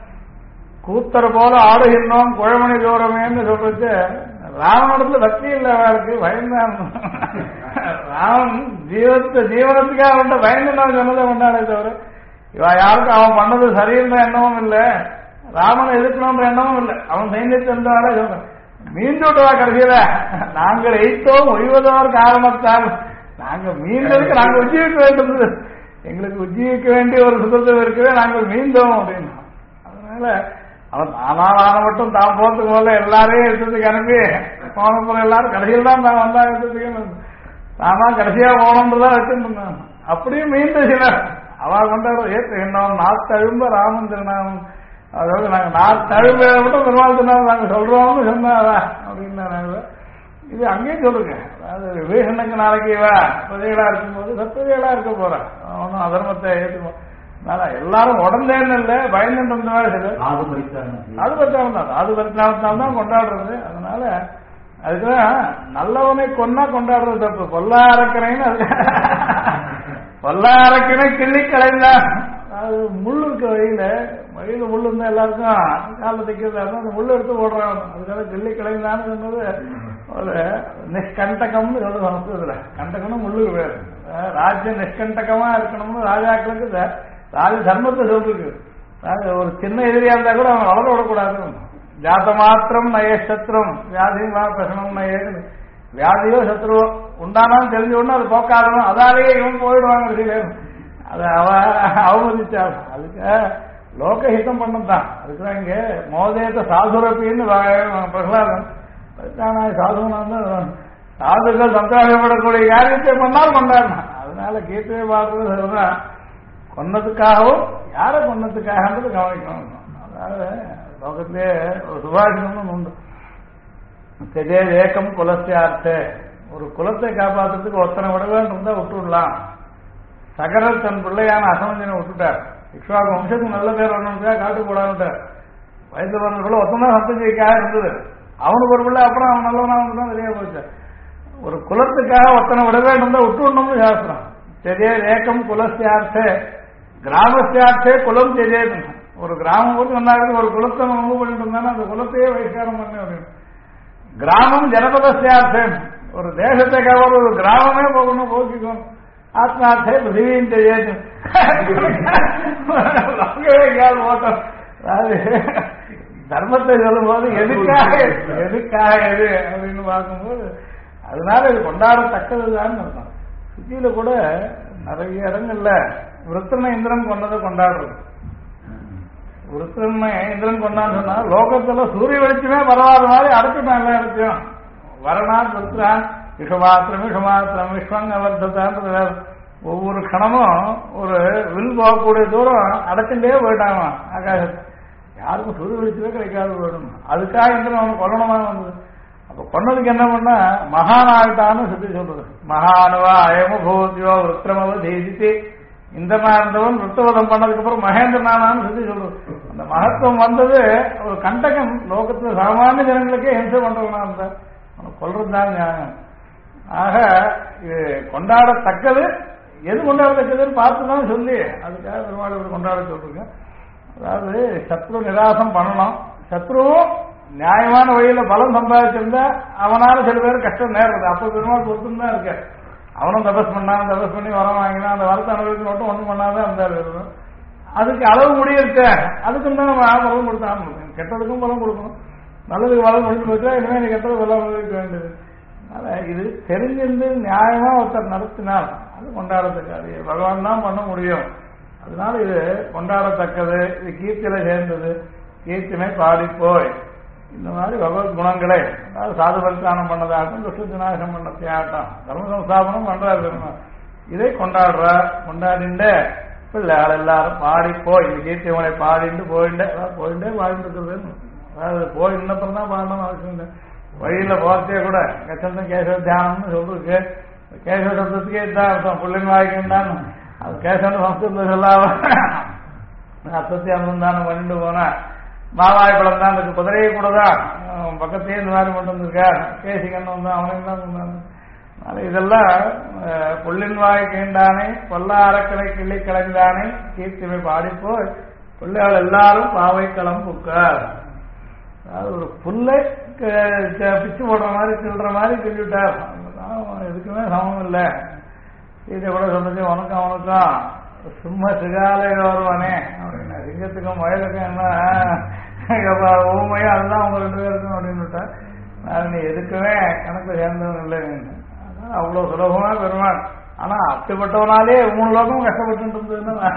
கூத்தர் போல ஆடுகின்றோம் குழமணி தூரமேன்னு சொல்றது ராவணத்துல பக்தி இல்லை அவருக்கு பயந்தான் ராவன் ஜீவனத்துக்காக அவன் பயந்து நான் சொன்னதை கொண்டாடே தவிர இவ யாருக்கும் அவன் பண்ணது சரியில்லை எண்ணமும் இல்லை ராமனை எதிர்க்கணும்ன்ற எண்ணமும் இல்லை அவன் சைன்யத்தை இருந்தாலே சொல்றேன் மீண்டுட்டவா கடைசியில நாங்கள் எய்த்தோம் ஒழிவதோர் காரணத்தால் நாங்க மீண்டதுக்கு நாங்கள் உஜ்ஜீவிக்க வேண்டியது எங்களுக்கு உஜ்ஜீவிக்க வேண்டிய ஒரு சுதந்திரம் இருக்கவே நாங்கள் மீண்டோம் அப்படின்னு அதனால அவன் தானான மட்டும் தான் போறதுக்கு போல எல்லாரையும் எடுத்ததுக்கு அனுப்பி போன போல எல்லாரும் கடைசியில் தான் தான் வந்தா எடுத்ததுக்கு தானா கடைசியா போனோம்ன்றதான் வச்சிருந்தான் அப்படியும் மீண்டும் சிலர் அவ கொண்டாட ஏற்ற எண்ணம் நாத்தழும்ப ராமன் திருநாமம் அதாவது நாங்கள் தழும்பு மட்டும் பெருமாள் சொன்னாலும் நாங்கள் சொல்றோம்னு சொன்னாரா அப்படின்னா நாங்கள் இது அங்கேயும் சொல்லுங்க. அதாவது விபீஷனுக்கு நாளைக்கு பிரஜைகளா இருக்கும்போது சத்வதிகளா இருக்க போறான், அவனும் அதர்மத்தை ஏற்றுப்போ. அதனால எல்லாரும் உடந்தேன்னு இல்லை, பயந்துட்டு இருந்த மாதிரி சில அது பரித்தானத்தான் கொண்டாடுறது. அதனால அதுக்குதான் நல்லவனை கொன்னா கொண்டாடுறது தப்பு. பொல்லா அரக்கனைன்னு அது பொல்லா அரக்கனை கிள்ளி கலைந்தான். அது முள்ளு இருக்க வழியில முள்ளு இருந்தா எல்லாருக்கும் காலில் தைக்கிறதா இருந்தா அந்த முள்ளு எடுத்து போடுறான். அதுக்காக கிள்ளி கலைந்தான்னு சொன்னது ஒரு நிஷ்கண்டகம்னு சொல்லுது சமஸ்கிருதத்துல. கண்டகம்னு முள்ளுக்கு பேரு. ராஜ்யம் நிஷ்கண்டகமா இருக்கணும்னு ராஜாக்களுக்கு ராஜ தர்மத்தை சொல்லிருக்கு. ஒரு சின்ன எதிரியா இருந்தா கூட அவன் வளர விடக்கூடாது. ஜாத மாத்திரம் நய சத்ரும் வியாதியும் பிரசனம் நயேன்னு வியாதியோ சத்ருவோ உண்டானாலும் தெரிஞ்ச உடனே அது போக்காதனும் அதாலேயே இவன் போயிடுவாங்க. அதை அவமதிச்சாள். அதுக்கு லோகஹிதம் பண்ணதான். அதுக்குதான் இங்க மோதேத சாதுரப்பின்னு பிரகலாதன் சாதுனான் சாதுகள் சந்தோஷப்படக்கூடிய காரியத்தை பண்ணால் கொண்டாடினான். அதனால கீர்த்தனை பாடுறது சொல்றான் கொன்னதுக்காகவும் யாரை கொன்னதுக்காகன்றது கவனிக்கணும். அதாவது லோகத்திலே ஒரு சுபாஷிதம்னு உண்டு. தெரிய ஏக்கம் குலசியார்த்த ஒரு குலத்தை காப்பாற்றுறதுக்கு ஒத்தனை விடவேன் இருந்தா விட்டுடலாம். சகரர் தன் பிள்ளையான அசமஞ்சனை விட்டுட்டார். இக்ஷ்வாகு வம்சத்துக்கு நல்ல பேர் வரணுக்காக காட்டு போடான்ட்டார். வயசு வந்ததுக்குள்ள ஒத்தனை சந்ததிக்காக இருந்தது. அவனுக்கு ஒரு பிள்ளை அப்புறம் அவன் நல்லவனா தான் தெரிய போச்சு. ஒரு குலத்துக்காக ஒத்தனை விடவே இருந்தா விட்டு விடணும்னு சாஸ்திரம். தெரிய ஏக்கம் குலசியார்த்த கிராமஸ்யார்த்தே குலம் தெரியாது. ஒரு கிராமம் போட்டு வந்தாங்க ஒரு குலத்தை நம்ம பண்ணிட்டு இருந்தாலும் அந்த குலத்தையே வைஸ்காரம் பண்ண அப்படின்னு. கிராமம் ஜனபதஸ்யார்த்தம் ஒரு தேசத்துக்காக ஒரு கிராமமே போகணும் போக்கிக்கணும். ஆத்மார்த்தே பிருத்திவியும் தெரியாது ஓட்டம். அதாவது தர்மத்தை சொல்லும் போது எதுக்காக எது அப்படின்னு பார்க்கும்போது அதனால இது கொண்டாடத்தக்கதுதான் அர்த்தம். சுத்தியில கூட நிறைய இடங்கள்ல விருத்தனை இந்திரன் கொண்டதை கொண்டாடுறது. விருத்தனை இந்திரன் கொண்டான்னு சொன்னா லோகத்துல சூரிய வெளிச்சமே வராத மாதிரி அடுத்துட்டான் எல்லா இடத்தையும். வரனான் விருத்ரான் விஷமாத்திரம் விஸ்வங்க அவர்த்ததான்றது ஒவ்வொரு கணமும் ஒரு வில் போகக்கூடிய தூரம் அடைச்சுட்டே போயிட்டாங்க ஆகாசத்தை. யாருக்கும் சூரிய வெளிச்சமே கிடைக்காது போயிடும். அதுக்காக இந்திரன் அவனுக்கு கொல்லணுமா வந்தது. அப்ப கொன்னதுக்கு என்ன பண்ணா மகான் ஆகிட்டான்னு சொல்லி சொல்றது. மகானுவா அயம பூத்தியோ விருத்திரமவ தேசித்து இந்திரனா இருந்தவன் விருத்தவதம் பண்ணதுக்கு அப்புறம் மகேந்திரனானான்னு சொல்லி சொல்றது. அந்த மகத்துவம் வந்தது ஒரு கண்டகம். லோகத்துல சாமானிய ஜனங்களுக்கே ஹிம்சை பண்றவனா இருந்தா அவன் கொல்றதுதான் ஞானம். ஆக இது கொண்டாடத்தக்கது. எது கொண்டாடத்தக்கதுன்னு பார்த்துதான் சொல்லி அதுக்காக பெருமாள் கொண்டாட சொல்றீங்க. அதாவது சத்ரு நிராசம் பண்ணணும். சத்ருவும் நியாயமான வழியில பலம் சம்பாதிச்சிருந்தா அவனால சில பேர் கஷ்டம் நேர்றது. அப்ப பெருமாள் பொறுத்துன்னு தான் இருக்க. அவனும் தபஸ் பண்ணி வரம் வாங்கினா அந்த வரத்தை அனுபவிக்க மட்டும் ஒன்றும் பண்ணாதான் இருந்தாரு. அதுக்கு அளவு முடியிருக்க அதுக்கும் தான் பலம் கொடுத்தான். கெட்டதுக்கும் பலம் கொடுக்கணும், நல்லதுக்கு பலம் கொடுத்து வச்சா இனிமே நீ கெட்டது பலம் அனுபவிக்க வேண்டியது. அதனால இது தெரிஞ்சிருந்து நியாயமா ஒருத்தர் நடத்தினால் அது கொண்டாடத்தக்காது. பகவான் தான் பண்ண முடியும். அதனால இது கொண்டாடத்தக்கது. இது கீர்த்தியில சேர்ந்தது. கீர்த்தினை பாடிப்போய் இந்த மாதிரி பகவத் குணங்களே அதாவது சாது பரித்தானம் பண்ணதாகட்டும் துஷ்டநாசம் பண்ண தியாட்டம் தர்ம சம்ஸ்தாபனம் பண்றாரு. இதை கொண்டாடிண்டு பிள்ளைகள் எல்லாரும் பாடிப்போய் இந்த கீர்த்தியவனை பாடிட்டு போயிட்டே பாடிட்டு இருக்கிறது. அதாவது போய் இன்னப்புறம் தான் பாடணும் அவசியம் இல்லை. வழியில போறதே கூட கச்சந்தம் கேசவ தியானம்னு சொல்றதுக்கு கேசவ சப்தத்துக்கே இதுதான் அர்த்தம். புள்ளின் வாய்க்குண்டான் அது கேசவன் சம்ஸ்கிருதம் சொல்லாம அர்த்தத்தை அனுந்தானம் பண்ணிட்டு போனா மாவாய் பழம் தான் இருக்கு. குதிரையை கூட தான் பக்கத்தையே இந்த மாதிரி மட்டும் இருக்கா. கேசிகன்னு வந்தான் அவனையும் தான் சொன்னாங்க. இதெல்லாம் புள்ளின் வாய் கீண்டானே பொல்லா அரக்கரை கிள்ளி கலைந்தானே கீர்த்திமை பாடிப்போய் பிள்ளைகள் எல்லாரும் பாவை களம் புக்கார். அதாவது ஒரு புல்லை பிச்சு போடுற மாதிரி கிள்ற மாதிரி கிள்ளிவிட்டார். எதுக்குமே சமம் இல்லை. இதை கூட சொல்றது உனக்கும் அவனுக்கும் சும்மா சிகாலையில வருவானே அப்படின்னா சிங்கத்துக்கும் வயலுக்கும் என்ன ஊமையா அதுதான் அவங்க 2 பேருக்கும் அப்படின்னு விட்டா நீ எதுக்குமே கணக்குல சேர்ந்தவன் இல்லை. அதனால அவ்வளவு சுலபமா பெருமாள். ஆனா அப்படிப்பட்டவனாலே 3 லோகமும் கஷ்டப்பட்டு இருந்ததுன்னா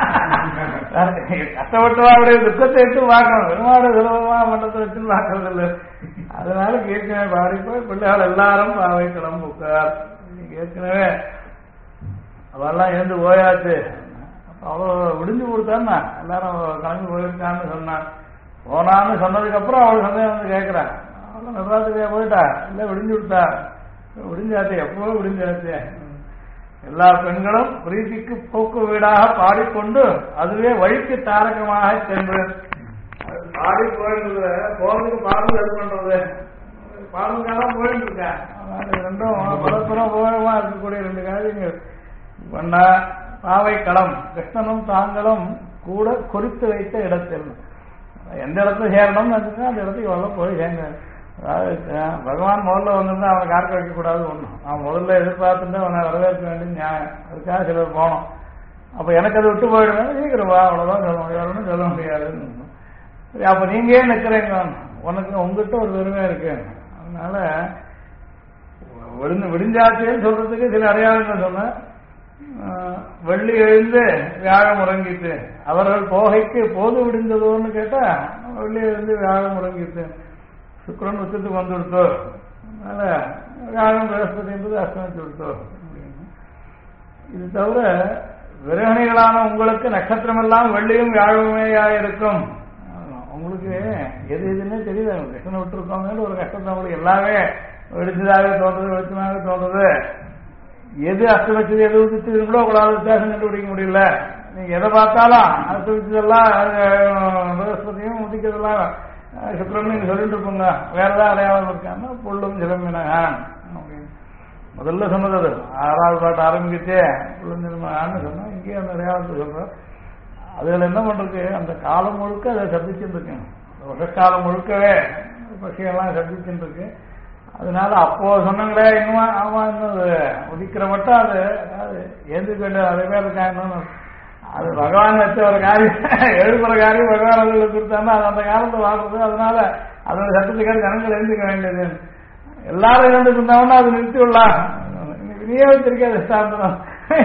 கஷ்டப்பட்டவாருடைய துக்கத்தை எடுத்து பார்க்கணும். பெருமாளை சுலபமா மண்டத்தை வச்சு பார்க்கறது இல்லை. அதனால ஏற்கனவே பாடிப்போய் பிள்ளைகள் எல்லாரும் பாவை கிளம்புக்கார். ஏற்கனவே அவெல்லாம் எழுந்து போயாச்சு. அப்ப அவ்வளோ விடிஞ்சு கொடுத்தான்னா எல்லாரும் கிளம்பி போயிருக்கான்னு சொன்னான். போனான்னு சொன்னதுக்கு அப்புறம் அவள் சந்தேகம் வந்து கேட்கிறான், அவ்வளோ நடராத்திரியா போயிட்டா இல்லை விடிஞ்சு விட்டா? விடிஞ்சாத்தே, எப்போ விடிஞ்சாத்தே. எல்லா பெண்களும் பிரீத்திக்கு போக்கு வீடாக பாடிக்கொண்டு அதுவே வழிக்கு தாரகமாக சென்று பாடி போயிட்டு போறதுக்கு பாடல் இது பண்றது பாடலுக்காக போயிட்டு இருக்கேன். ரெண்டும் பரஸ்பரம் உபயோகமா இருக்கக்கூடிய ரெண்டு காரியங்கள் பண்ணா. பாவை களம் கிருஷ்ணனும் தாங்களும் கூட குறித்து வைத்த இடத்தில் எந்த இடத்துல சேரணும்னு நினைச்சுன்னா அந்த இடத்துக்கு எவ்வளோ போய் சேங்க. அதாவது பகவான் முதல்ல வந்திருந்தா அவனை காக்க வைக்கக்கூடாது ஒன்றும். அவன் முதல்ல எதிர்பார்த்துட்டு அவனை வரவேற்க வேண்டிய நியாயம். அதுக்காக சிலர் போனோம். அப்போ எனக்கு அது விட்டு போயிடுவேன், சீக்கிரம் வா, அவ்வளோதான் சொல்ல முடியாதுன்னு சொல்ல முடியாதுன்னு. சரி, அப்போ நீங்க ஏன் நிற்கிறீங்க? உனக்கு உங்ககிட்ட ஒரு பெருமை இருக்கு. அதனால விடிஞ்சாச்சேன்னு சொல்றதுக்கு சில அடையாளங்கள் சொன்னேன். வெள்ளி எழுந்து வியாழம் உறங்கிட்டு, அவர்கள் போகைக்கு போது விடிந்ததோன்னு கேட்டா வெள்ளி எழுந்து வியாழம் உறங்கிட்டு, சுக்கிரன் உச்சத்துக்கு வந்து விடுத்தோ, அதனால வியாழம் பிரகஸ்பதி என்பது அஸ்தமித்து விடுத்தோ. இது தவிர விரகணிகளான உங்களுக்கு நட்சத்திரம் எல்லாம் வெள்ளியும் வியாழமையா இருக்கும். உங்களுக்கு எது எதுன்னே தெரியல. கிருஷ்ணனை விட்டுருக்கோங்கன்னு ஒரு கஷ்டம் தான். உங்களுக்கு எல்லாமே வெடிச்சதாக தோன்றது, வெளிச்சமாக தோன்றது. எது அஸ்தமிச்சது எது உதிச்சது கூட உங்களால் வித்தியாசம் கண்டுபிடிக்க முடியல. நீங்க எதை பார்த்தாலும் அஸ்தமிச்சதெல்லாம் பிரகஸ்பதியும் உதிக்கிறதெல்லாம் சுக்கிரன் நீங்க சொல்லிட்டு இருப்போங்க. வேற ஏதாவது அடையாளம் இருக்கான்னா புல்லும் சிலம்பினகான் அப்படின்னு முதல்ல சொன்னது. அது 6வது பாட்டு ஆரம்பிக்கிட்டே புல்லும் சிலம்பினகான்னு சொன்னா இங்கேயே அந்த அடையாளத்தை சொல்றோம். அதுல என்ன பண்றது, அந்த காலம் முழுக்க அதை சந்திச்சுட்டு இருக்கேன். வருஷக்காலம் முழுக்கவே பட்சியெல்லாம் சந்திச்சுட்டு இருக்கு. அதனால அப்போ சொன்னங்களே இன்னும் ஆமா இன்னும் உதிக்கிற மட்டும் அது எழுந்துக்க வேண்டிய அதே பேர் இருக்கா இன்னொன்னு. அது பகவான் வச்ச ஒரு காரியம், எழுதுற காரியம் பகவான் அதில் கொடுத்தாருன்னா அது அந்த காலத்தை வாழ்றது. அதனால அதோட சட்டத்துக்காக ஜனங்கள் எழுந்துக்க வேண்டியது. எல்லாரும் எழுந்துட்டு இருந்தாங்கன்னா அது நிறுத்தி விடலாம். நீயே வச்சிருக்காது சாந்தனம்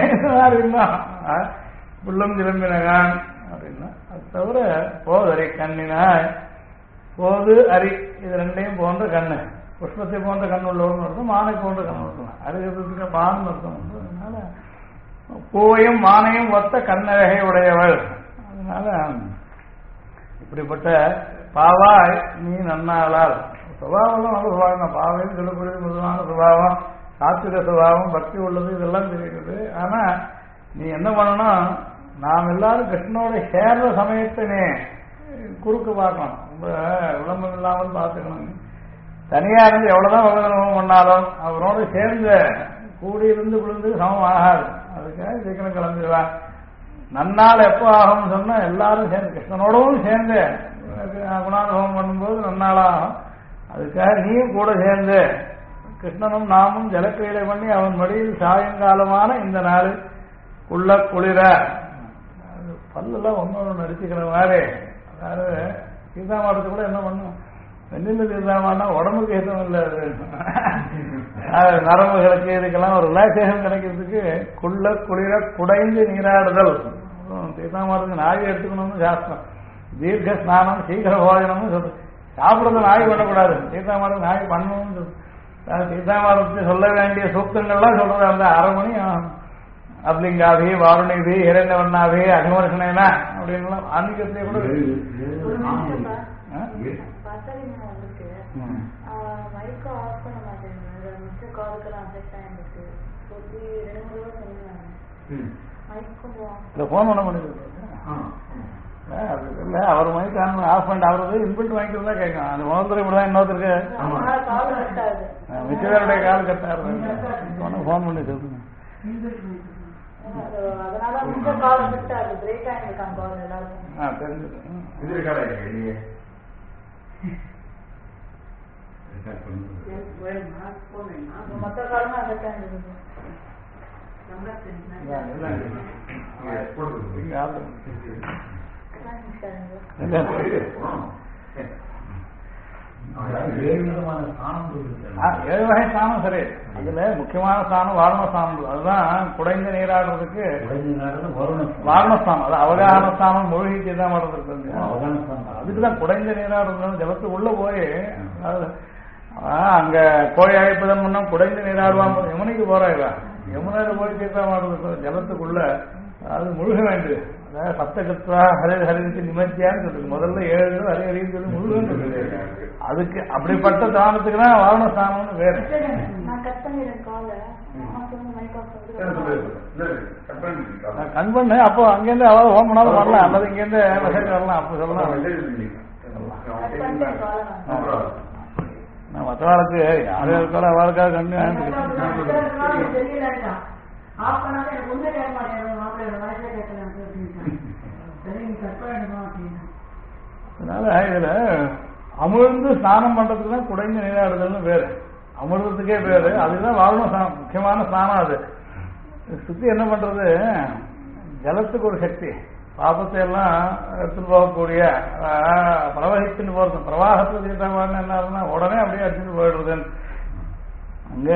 புல்லும் சிலம்பினகான் அப்படின்னா. அது தவிர போதறி கண்ணினாய், போது அரி இது ரெண்டையும் போன்ற கண்ணு. புஷ்பத்தை போன்ற கண் உள்ளவர்னு அர்த்தம், மானை போன்ற கண் அர்த்தம். அறிவுக்கு மான் அர்த்தம். அதனால பூவையும் மானையும் ஒத்த கண்ணழகை உடையவள். அதனால இப்படிப்பட்ட பாவாய் நீ நன்னாளால். சுபாவம் நல்ல சுபாவம் தான். பாவையும் சொல்லக்கூடியது மிருதுவான சுபாவம், சாத்விக சுபாவம், பக்தி உள்ளது, இதெல்லாம் தெரியுது. ஆனா நீ என்ன பண்ணணும், நாம் எல்லாரும் கிருஷ்ணனோட சேர்ற சமயத்தை நீ குறுக்கு பார்க்கணும். ரொம்ப விளம்பரம் இல்லாமல் பார்த்துக்கணும். தனியா இருந்து எவ்வளவுதான் பகவதனம் பண்ணாலும் அவரோட சேர்ந்து கூடியிருந்து விழுந்து சமம் ஆகாது. அதுக்காக சீக்கிரம் கிளம்பிடுவான். நன்னாள் எப்போ ஆகும்னு சொன்னா எல்லாரும் சேர்ந்து கிருஷ்ணனோடவும் சேர்ந்து குணானுபவம் பண்ணும்போது நன்னாளாகும். அதுக்காக நீயும் கூட சேர்ந்து கிருஷ்ணனும் நாமும் ஜலக்கிரீடை பண்ணி அவன் மடியில் சாயங்காலமான இந்த நாள் உள்ள குளிர பல்லெல்லாம் ஒன்னொன்று நடிச்சுக்கிற மாதிரி. அதாவது சீதாமாடத்து கூட என்ன பண்ணும், வெண்ணில தீர்ந்தாமானா உடம்புக்கு ஏற்றம் இல்லை, நரம்புகளுக்கு இதுக்கெல்லாம் ஒரு ரிலாக்ஸேஷன் கிடைக்கிறதுக்கு குள்ள குளிர குடைந்து நீராடுதல். சீதாமாடத்துக்கு நாய் எடுத்துக்கணும்னு சாஸ்திரம். தீர்க்க ஸ்நானம் சீக்கிர போஜனம்னு சொல்லு. சாப்பிடுறது நாய் பண்ணக்கூடாது, சீதாமாடத்துக்கு நாய் பண்ணணும்னு சொல்லு. சீதாமாடத்தை சொல்ல வேண்டிய சூக்தங்கள்லாம் சொல்றது அந்த 1/2 மணி அப்லிங்காபி, வாருணிபி, ஹிரண்யவர்ணாபி, அகமர்ஷனா அப்படின்லாம் ஆன்மீகத்திலே கூட போன் பண்ண முடியுது இல்ல. அவர் மைக் ஆஃப் பண்ணிட்டு அவரது இன்பில்ட் மைக்கில் தான் கேட்கும். அந்த முதல்ல இப்படிதான் இன்னொருத்தருக்கு மிச்ச பேருடைய கால் கட்டா இருக்கு. போன் பண்ணி சொல்லுங்க. ஏழு வகை ஸ்நானம் சரி. அதுல முக்கியமான ஸ்நானம் வாரண ஸ்நானம். அதுதான் குடைந்த நீராடுறதுக்கு வாரணஸ்தானம். அது அவகான ஸ்தானம் மூழ்கிக்கு தான் வர்றதுக்கு அதுக்குதான் குடைந்த நீராடுறது. ஜலத்துக்கு உள்ள போய் அங்க கோழி அழைப்பதன் முன்னம் குடைந்து நீராடுவாங்க. யமுனைக்கு போறாங்க. யமுனையில போய் தீர்த்தம் ஆடுறது ஜலத்துக்குள்ள அது முழுக வேண்டியது. அதாவது சப்தகத்வா ஹரி ஹரிக்கு நிமத்தியான்னு சொல்லுது. முதல்ல 7 ஹரி ஹரின்னு சொல்லி முழுகன்னு சொல்லுது. அதுக்கு அப்படிப்பட்ட ஸ்தானத்துக்கு தான் வாரண ஸ்தானம்னு வேறு. கண் பண்ணு அப்போ அங்கேருந்து அவ்வளவு ஹோம் பண்ணாலும் வரலாம், அல்லது இங்கேருந்து மெசேஜ் வரலாம், அப்போ சொல்லலாம். நான் மற்றவாளுக்கு யாரும் இருக்காளோ அவளுக்காக கண்ணு அதனால இதுல அமிர்ந்து ஸ்நானம் பண்றதுக்கு தான் குடைந்து நீராடுதல்னு பேரு. அமிர்தத்துக்கே பேரு. அதுதான் வாழணும் முக்கியமான ஸ்நானம். அது சுத்தி என்ன பண்றது, ஜலத்துக்கு ஒரு சக்தி, பாபத்தை எல்லாம் எடுத்துட்டு போகக்கூடிய பிரவகிச்சுட்டு போறது. பிரவாகத்துல தீர்த்தமான என்ன உடனே அப்படியே அடிச்சுட்டு போயிடுறது. அங்க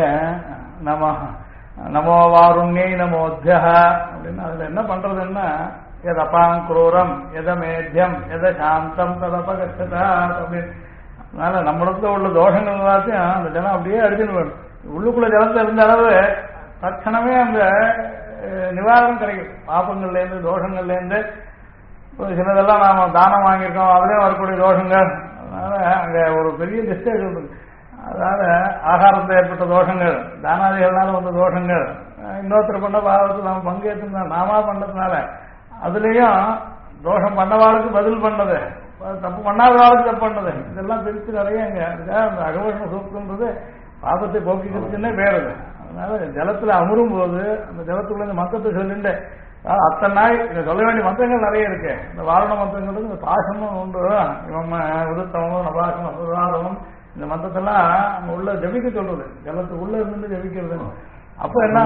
நமோ வாருண்யை நமோத்யா அப்படின்னு அதுல என்ன பண்றதுன்னா, எது அபாங்குரூரம் எதமேத்தியம் எத சாந்தம் ததபகச்சதா அப்படின்னு. அதனால நம்மளுக்கு உள்ள தோஷங்கள் எல்லாத்தையும் அந்த ஜலம் அப்படியே அடிச்சுட்டு போயிடும். உள்ளுக்குள்ள ஜலத்துல இருந்த அளவு தட்சணமே அந்த நிவாரணம் கிடைக்கும். பாப்பங்கள்ல இருந்து தோஷங்கள்ல இருந்து சிலதெல்லாம் நாம தானம் வாங்கியிருக்கோம், அதுலயும் வரக்கூடிய தோஷங்கள். அதனால அங்க ஒரு பெரிய லிஸ்டே இருக்கு. அதனால ஆகாரத்தில் ஏற்பட்ட தோஷங்கள், தானாதிகள்னால வந்த தோஷங்கள், இன்னொருத்தர் பண்ண பாவத்தில் நம்ம பங்கேற்று நாமா பண்ணதுனால அதுலயும் தோஷம் பண்ணவாளுக்கு பதில் பண்ணது, தப்பு பண்ணாதவாளுக்கு தப்பு பண்ணது, இதெல்லாம் பிரித்து நிறைய அங்க அந்த அகவர்ண சூக்தம்ன்றது பாபத்தை போக்கிக்கிறதுன்னே பேருது. அதனால ஜலத்துல அமரும் போது அந்த ஜலத்துக்குள்ள இந்த மந்திரத்தை சொல்லிட்டு அத்தனை நாள் இதை சொல்ல வேண்டிய மந்திரங்கள் நிறைய இருக்கு. இந்த வாரண மந்திரங்களுக்கு இந்த பாசமும் உண்டு. இவன் விருத்தமும் நபாசம் அபராதமும் இந்த மந்திரத்தெல்லாம் அங்க உள்ள ஜபிக்க சொல்றது, ஜலத்துக்குள்ள இருந்து ஜபிக்கிறது. அப்ப என்ன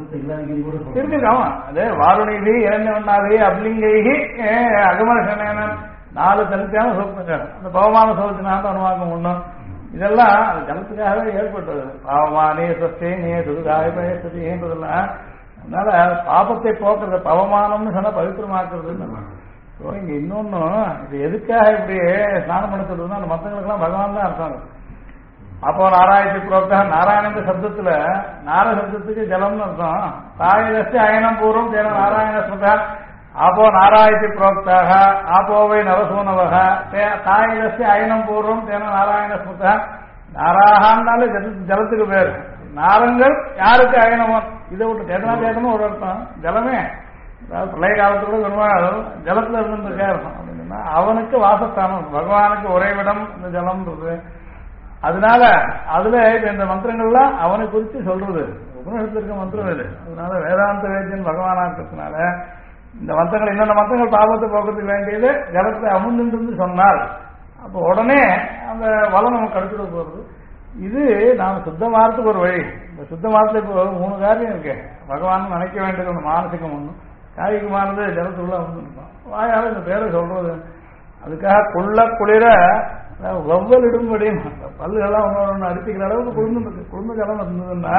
இருக்கு, ஆமா அதே வாருணிகி இரண்டவண்ணாகி அப்லிங்கி அகமரசனேனன் 4 தனித்தான சூக்தங்கள். அந்த பவமான சோதத்தினால அனுவாக்கம் ஒண்ணும் இதெல்லாம் அது ஜலத்துக்காகவே ஏற்பட்டது. பாவமானே சஸ்தேனே சுதுகாய பயசதின்றதெல்லாம். அதனால பாபத்தை போக்குறது பவமானம்னு சொன்னா பவித்திரமாக்குறதுன்னு. இங்க இன்னொன்னு இது எதுக்காக இப்படி ஸ்நானம் பண்ண சொல்றதுன்னா அந்த மத்தங்களுக்கெல்லாம் பகவான் தான் அர்த்தம். அப்போ நாராயணத்தை புரோக்தா நாராயண சப்தத்துல நார சப்தத்துக்கு ஜலம்னு அர்த்தம். தாயதஸ்தி அயனம் பூர்வம் தேன நாராயண ஸ்மதா ஆப்போ நாராயணத்தை புரோக்தாக ஆப்போவை நரசூனவக தாயதஸ்தி அயனம் பூர்வம் தேன நாராயண ஸ்மதா. நாராகான்னாலே ஜலத்துக்கு பேரு. நாரங்கள் யாருக்கு அயனமோ இதை விட்டு தேடனா தேடணும் ஒரு அர்த்தம். ஜலமே பிரளய காலத்துல பெருமாள் ஜலத்துல இருந்துருக்கா இருக்கும் அப்படின்னா அவனுக்கு வாசஸ்தானம், பகவானுக்கு உறைவிடம் இந்த ஜலம்ன்றது. அதனால அதுல இந்த மந்திரங்கள்லாம் அவனை குறித்து சொல்றது. உபநிஷத்துல இருக்க மந்திரம் இது. அதனால வேதாந்த வேத்தியன் பகவானா இருக்கிறதுனால இந்த மந்திரங்கள் இன்னொன்று மந்திரங்கள் பாபத்தை போக்குறதுக்கு வேண்டியது ஜலத்துல அமுந்து சொன்னால் அப்போ உடனே அந்த வளம் நமக்கு கிடைச்சிட போறது. இது நாம் சுத்தமானதுக்கு ஒரு வழி. இந்த சுத்தமானத்துல இப்போ 3 காரியம் இருக்கு. பகவான் நினைக்க வேண்டியது ஒன்று மானசிகம் ஒண்ணு, காய்கமானது ஜலத்துக்குள்ள வந்துருப்பான். வாயால இந்த பேரை சொல்றது. அதுக்காக குளிர வவ்வல் இடும்படி பல்லுகள்லாம் ஒன்று அடிச்சுக்கிற அளவுக்கு குளிர்ந்து குளிர்ந்து ஜலம் இருந்ததுன்னா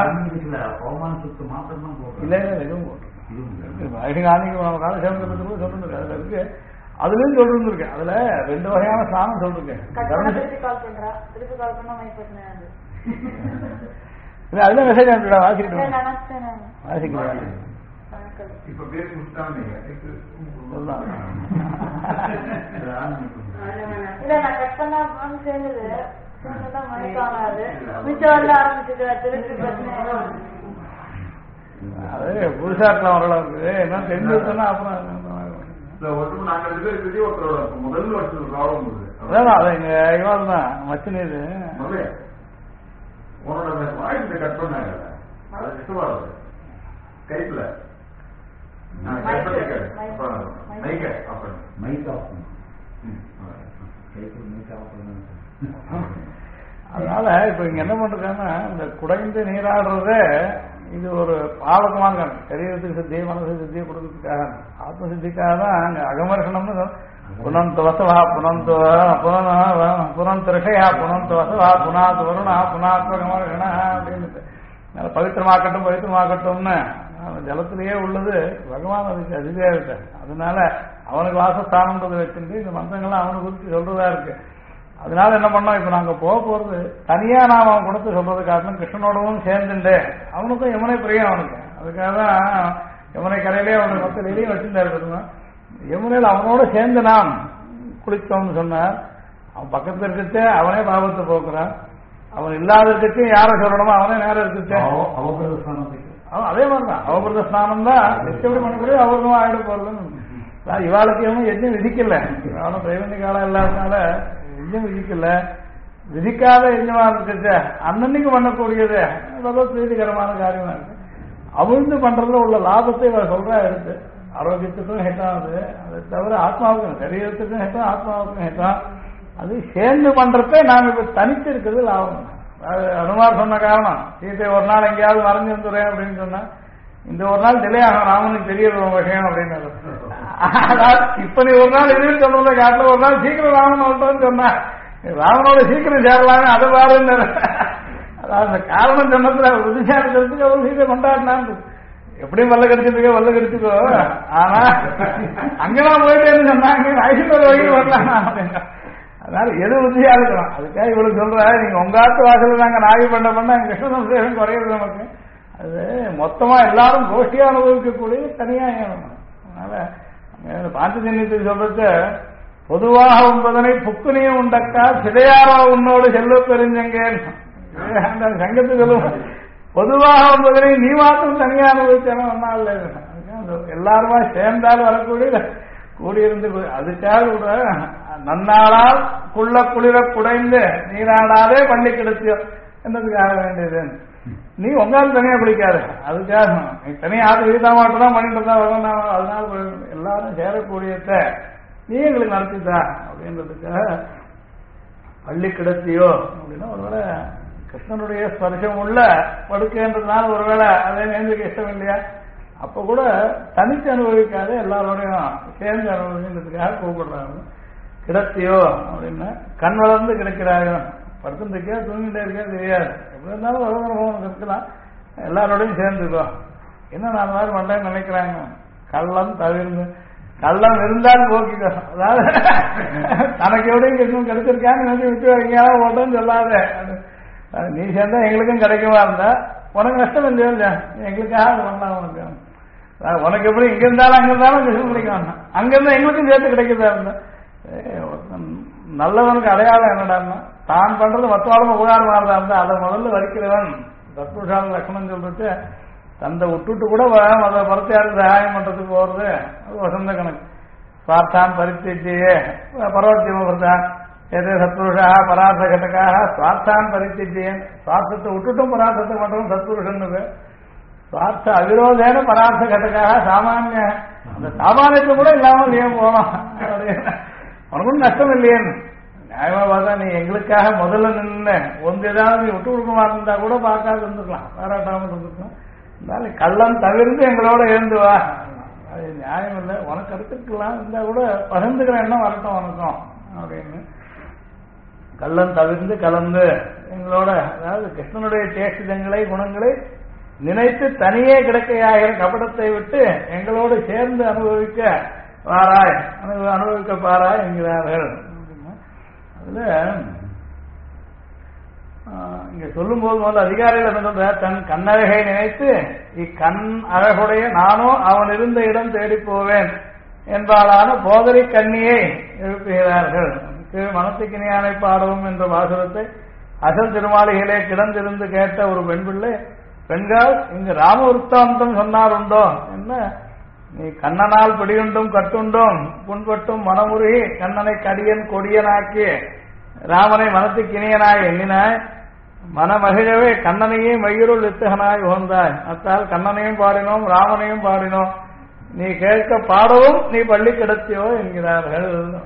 இல்லை எதுவும் போட்டு காலசேமத்தை சொல்லிருக்கு. அதுல இருக்கு, அதுலயும் சொல்லிருக்கு. அதுல 2 வகையான ஸ்நானம் சொல்லிருக்கேன். அதுல மெசேஜ் அனுப்பிடா வாசிக்கிட்டு வாசிக்கிறேன். இப்ப பேசி அது புதுசாக்கலாம் ஓரளவுக்கு என்ன தெரிஞ்சு வச்சோன்னா அப்புறம் முதல் வருஷத்துல ப்ராப்ளம் அதான் அதை இங்க இவாள் தான் மச்சன் இது உன்னோட வாய்ஸ் கட் பண்ணாங்க கைப்புல அதனால இப்ப இங்க என்ன பண்றாங்கன்னா இந்த குடைந்து நீராடுறத இது ஒரு பாவகமான சரீரத்துக்கு சித்தியை மனசு சித்தியை கொடுக்கறதுக்காக ஆத்ம சித்திக்காக தான் அங்க அகமர்ஷனம்னு புனந்து வசவா புனந்து புனந்து ரிஷயா புனந்து வசவா புனாத்து வருணா புனாத்வகமர்ஷனா அப்படின்னு பவித்திரமாக்கட்டும் பவித்திரமாக்கட்டும்னு ஜலத்திலேயே உள்ளது பகவான் அதுக்கு அதிகா இருக்கு. அதனால அவனுக்கு வாசஸ்தானம்ன்றது வச்சுட்டு இந்த மந்திரங்கள்லாம் அவனை குறித்து சொல்றதா இருக்கு. அதனால என்ன பண்ணோம், இப்ப நாங்க போறது தனியா நாம் அவன் கொடுத்து சொல்றது காரணம் கிருஷ்ணனோடவும் சேர்ந்துட்டு அவனுக்கும் யமுனை பிரியம் அவனுக்கு. அதுக்காக தான் யமுனை கரையிலே அவனை மொத்த வெளியும் வச்சிருந்தாரு பெருமாள். யமுனையில் அவனோட சேர்ந்து நாம் குளித்தோம்னு சொன்னார். அவன் பக்கத்துல இருக்கச்சே அவனே பாவத்தை போக்குறான். அவன் இல்லாத இருக்கச்சே யாரை சொல்லணுமோ அவனே நேரம் இருக்கச்சே அவன் அதே மாதிரிதான் அவபிரத ஸ்நானம் தான் எப்படி பண்ணக்கூடிய அவர்களும் ஆயிட போறதுன்னு. இவாளுக்கு எவனும் எதுவும் விதிக்கல. இவாளும் பிரைவண்டி காலம் இல்லாதனால எதுவும் விதிக்கல. விதிக்காத எஞ்சமா இருக்கச்சே அன்னன்னைக்கு பண்ணக்கூடியது பகவத் பிரீதிகரமான காரியமா இருக்கு. அவிழ்ந்து பண்றதுல உள்ள லாபத்தை இவன் சொல்றா இருக்கு. ஆரோக்கியத்துக்கும் ஹெட்டாகுது. அதை தவிர ஆத்மாவுக்கும் சரீரத்துக்கும் ஹெட்டம் ஆத்மாவுக்கும் ஹெட்டம். அது சேர்ந்து பண்றப்ப நாம இப்ப தனித்து இருக்கிறது லாபம். அனுமார் சொன்ன காரணம் சீத்தை ஒரு நாள் எங்கேயாவது மறைஞ்சிருந்துறேன் அப்படின்னு சொன்னா இந்த ஒரு நாள் டிலே ஆகும் ராமனுக்கு தெரிய விஷயம் அப்படின்னு. இப்ப நீ ஒரு நாள் எதிர்த்து சொன்னதை காட்டில ஒரு நாள் சீக்கிரம் ராமன் வந்துட்டோன்னு சொன்னா ராமனோட சீக்கிரம் சேரலாமே அதை பாருன்னு. அதாவது அந்த காரணம் சொன்னதுல புத்திசாலித்தனத்துக்கு அவரு சீக்கிரம் கொண்டாடினான்னு எப்படியும் வல்ல கடிச்சுக்கோ. ஆனா அங்கெல்லாம் போயிட்டேன்னு சொன்னா அங்க ஐஸ்வர் வகையில் வரலாம் அப்படின்னா. அதனால எது உறுதியா இருக்கலாம். அதுக்காக இவ்வளவு சொல்ற நீங்க உங்காத்து வாசல் நாங்க நாகி பண்ண கிருஷ்ணசம்சேகம் குறையுது நமக்கு. அது மொத்தமா எல்லாரும் கோஷ்டியா அனுபவிக்கக்கூடிய தனியா. அதனால பாஞ்சஜன்யத்துக்கு சொல்றது பொதுவாக உண்பதனை புக்குனியும் உண்டக்கா சிதையாரோ உன்னோடு செல்வ பெருஞ்சங்கேன் சங்கத்துக்கு சொல்லுவோம். பொதுவாக உண்பதனை நீ மாத்திரம் தனியா அனுபவிச்சாலும் ஒன்னா இல்லை. எல்லாருமா சேர்ந்தாலும் வரக்கூடிய கூடியிருந்து அதுக்காக கூட நன்னாளால் குள்ள குளிர குடைந்து நீராடாதே பள்ளி கிடைச்சியோ என்னதுக்காக வேண்டியது. நீ உங்கால் தனியா குளிக்காது. அதுக்காக நீ தனியா ஆறு வீதா மாட்டம் தான் பண்ணிட்டு தான் வரணும். அதனால எல்லாரும் சேரக்கூடியத நீ எங்களுக்கு நடத்தித்தா அப்படின்றதுக்காக பள்ளி கிடத்தியோ அப்படின்னா ஒருவேளை கிருஷ்ணனுடைய ஸ்பர்சம் உள்ள படுக்கைன்றதுனால ஒருவேளை அதே நேர்ந்துக்கு இஷ்டம் இல்லையா அப்ப கூட தனித்து அனுபவிக்காத எல்லாரோடையும் சேர்ந்து அனுபவிக்கிறதுக்காக கூப்பிடுறாங்க. கிடத்தியோ அப்படின்னா கண் வளர்ந்து கிடைக்கிறாயோ படுத்துருக்கே தூங்கிட்டே இருக்கே தெரியாது. எப்படி இருந்தாலும் வருவனும் இருக்கலாம். எல்லாரோடையும் சேர்ந்துக்கோ. என்ன நான் மாதிரி பண்ணேன்னு நினைக்கிறாங்க. கள்ளம் தவிர்ந்து கள்ளம் இருந்தாலும் போக்கிக்கோ. அதாவது தனக்கு எப்படியும் கிருஷ்ணன் கிடைச்சிருக்கான்னு நினைச்சு விட்டு எங்கேயாவது ஓட்டோன்னு சொல்லாத. நீ சேர்ந்தா எங்களுக்கும் கிடைக்குமா இருந்தா உனக்கு நஷ்டம் இல்லையா எங்களுக்காக பண்ணலாம். உனக்கு உனக்கு எப்படி இங்க இருந்தாலும் அங்க இருந்தாலும் கிருஷ்ணன் கிடைக்கும். அங்கிருந்தா எங்களுக்கும் சேர்த்து கிடைக்குதா இருந்தா நல்லவனுக்கு அடையாளம் என்னடான்னா தான் பண்றது மற்றவாளும் உபகாரமா இருந்தா அதை முதல்ல வரிக்கிறவன். தத்புருஷால லட்சணம் சொல்றது தந்தை விட்டுட்டு கூட அதை பரத்தையாரு சகாயம் பண்றதுக்கு போறது அது வசந்த கணக்கு. சுவார்த்தான் பரித்தியே பரவத்தியமதான் ஏதே சத்புருஷா பராச கட்டக்காக சுவார்த்தான் பரித்தியன். சுவார்த்தத்தை விட்டுட்டும் பராசத்தை பண்றதும் சத்புருஷன்னு. சுவார்த்த அவிரோதேன பராச கட்டக்காக சாமானிய அந்த சாமானியத்தை கூட இல்லாமல் ஏன் போனோம் உனக்கும் நஷ்டம் இல்லையேன்னு நியாயமா பார்த்தா நீ எங்களுக்காக முதல்ல நின்று ஒன்று ஏதாவது நீ விட்டு கொடுக்கமா இருந்தா கூட பார்க்காது இருந்துக்கலாம், பாராட்டாமல் இருந்துக்கலாம். இருந்தாலும் கள்ளம் தவிர்த்து எங்களோட எழுந்துவா அது நியாயம் இல்லை. உனக்கு எடுத்துக்கலாம் இருந்தா கூட பகிர்ந்துக்கிற எண்ணம் வரட்டும் உனக்கும் அப்படின்னு. கள்ளம் தவிர்த்து கலந்து எங்களோட அதாவது கிருஷ்ணனுடைய சேஷ்டிதங்களை குணங்களை நினைத்து தனியே கிடைக்கையாகிற கபடத்தை விட்டு எங்களோடு சேர்ந்து அனுபவிக்க பாராய் அனுபவிக்க பாராய் என்கிறார்கள். அதுல இங்க சொல்லும் போது முதல்ல அதிகாரிகள் என்ன சொல்ற தன் கண்ணழகை நினைத்து இக்கண் அழகுடைய நானும் அவன் இருந்த இடம் தேடி போவேன் என்பாளான போதரி கண்ணியை எழுப்புகிறார்கள். மனத்துக்கினியானை பாடவும் என்ற வாசகத்தை அசல் திருமாளிகளே கிடந்திருந்து கேட்ட ஒரு பெண் பிள்ளை பெண்கள் இங்கு ராம விருத்தாந்தம் சொன்னார் உண்டோ என்ன? நீ கண்ணனால் பிடியுண்டும் கட்டுண்டும் புண்பட்டும் மனமுருகி கண்ணனை கடியன் கொடியனாக்கி ராமனை மனத்துக்கினியனாய் எண்ணினாய் மனமகிழவே கண்ணனையே மையுருள் இத்தகனாய் உகந்தாய். அத்தால் கண்ணனையும் பாடினோம் ராமனையும் பாடினோம் நீ கேட்க பாடவும் நீ பள்ளி கிடத்தியோ என்கிறார்கள்.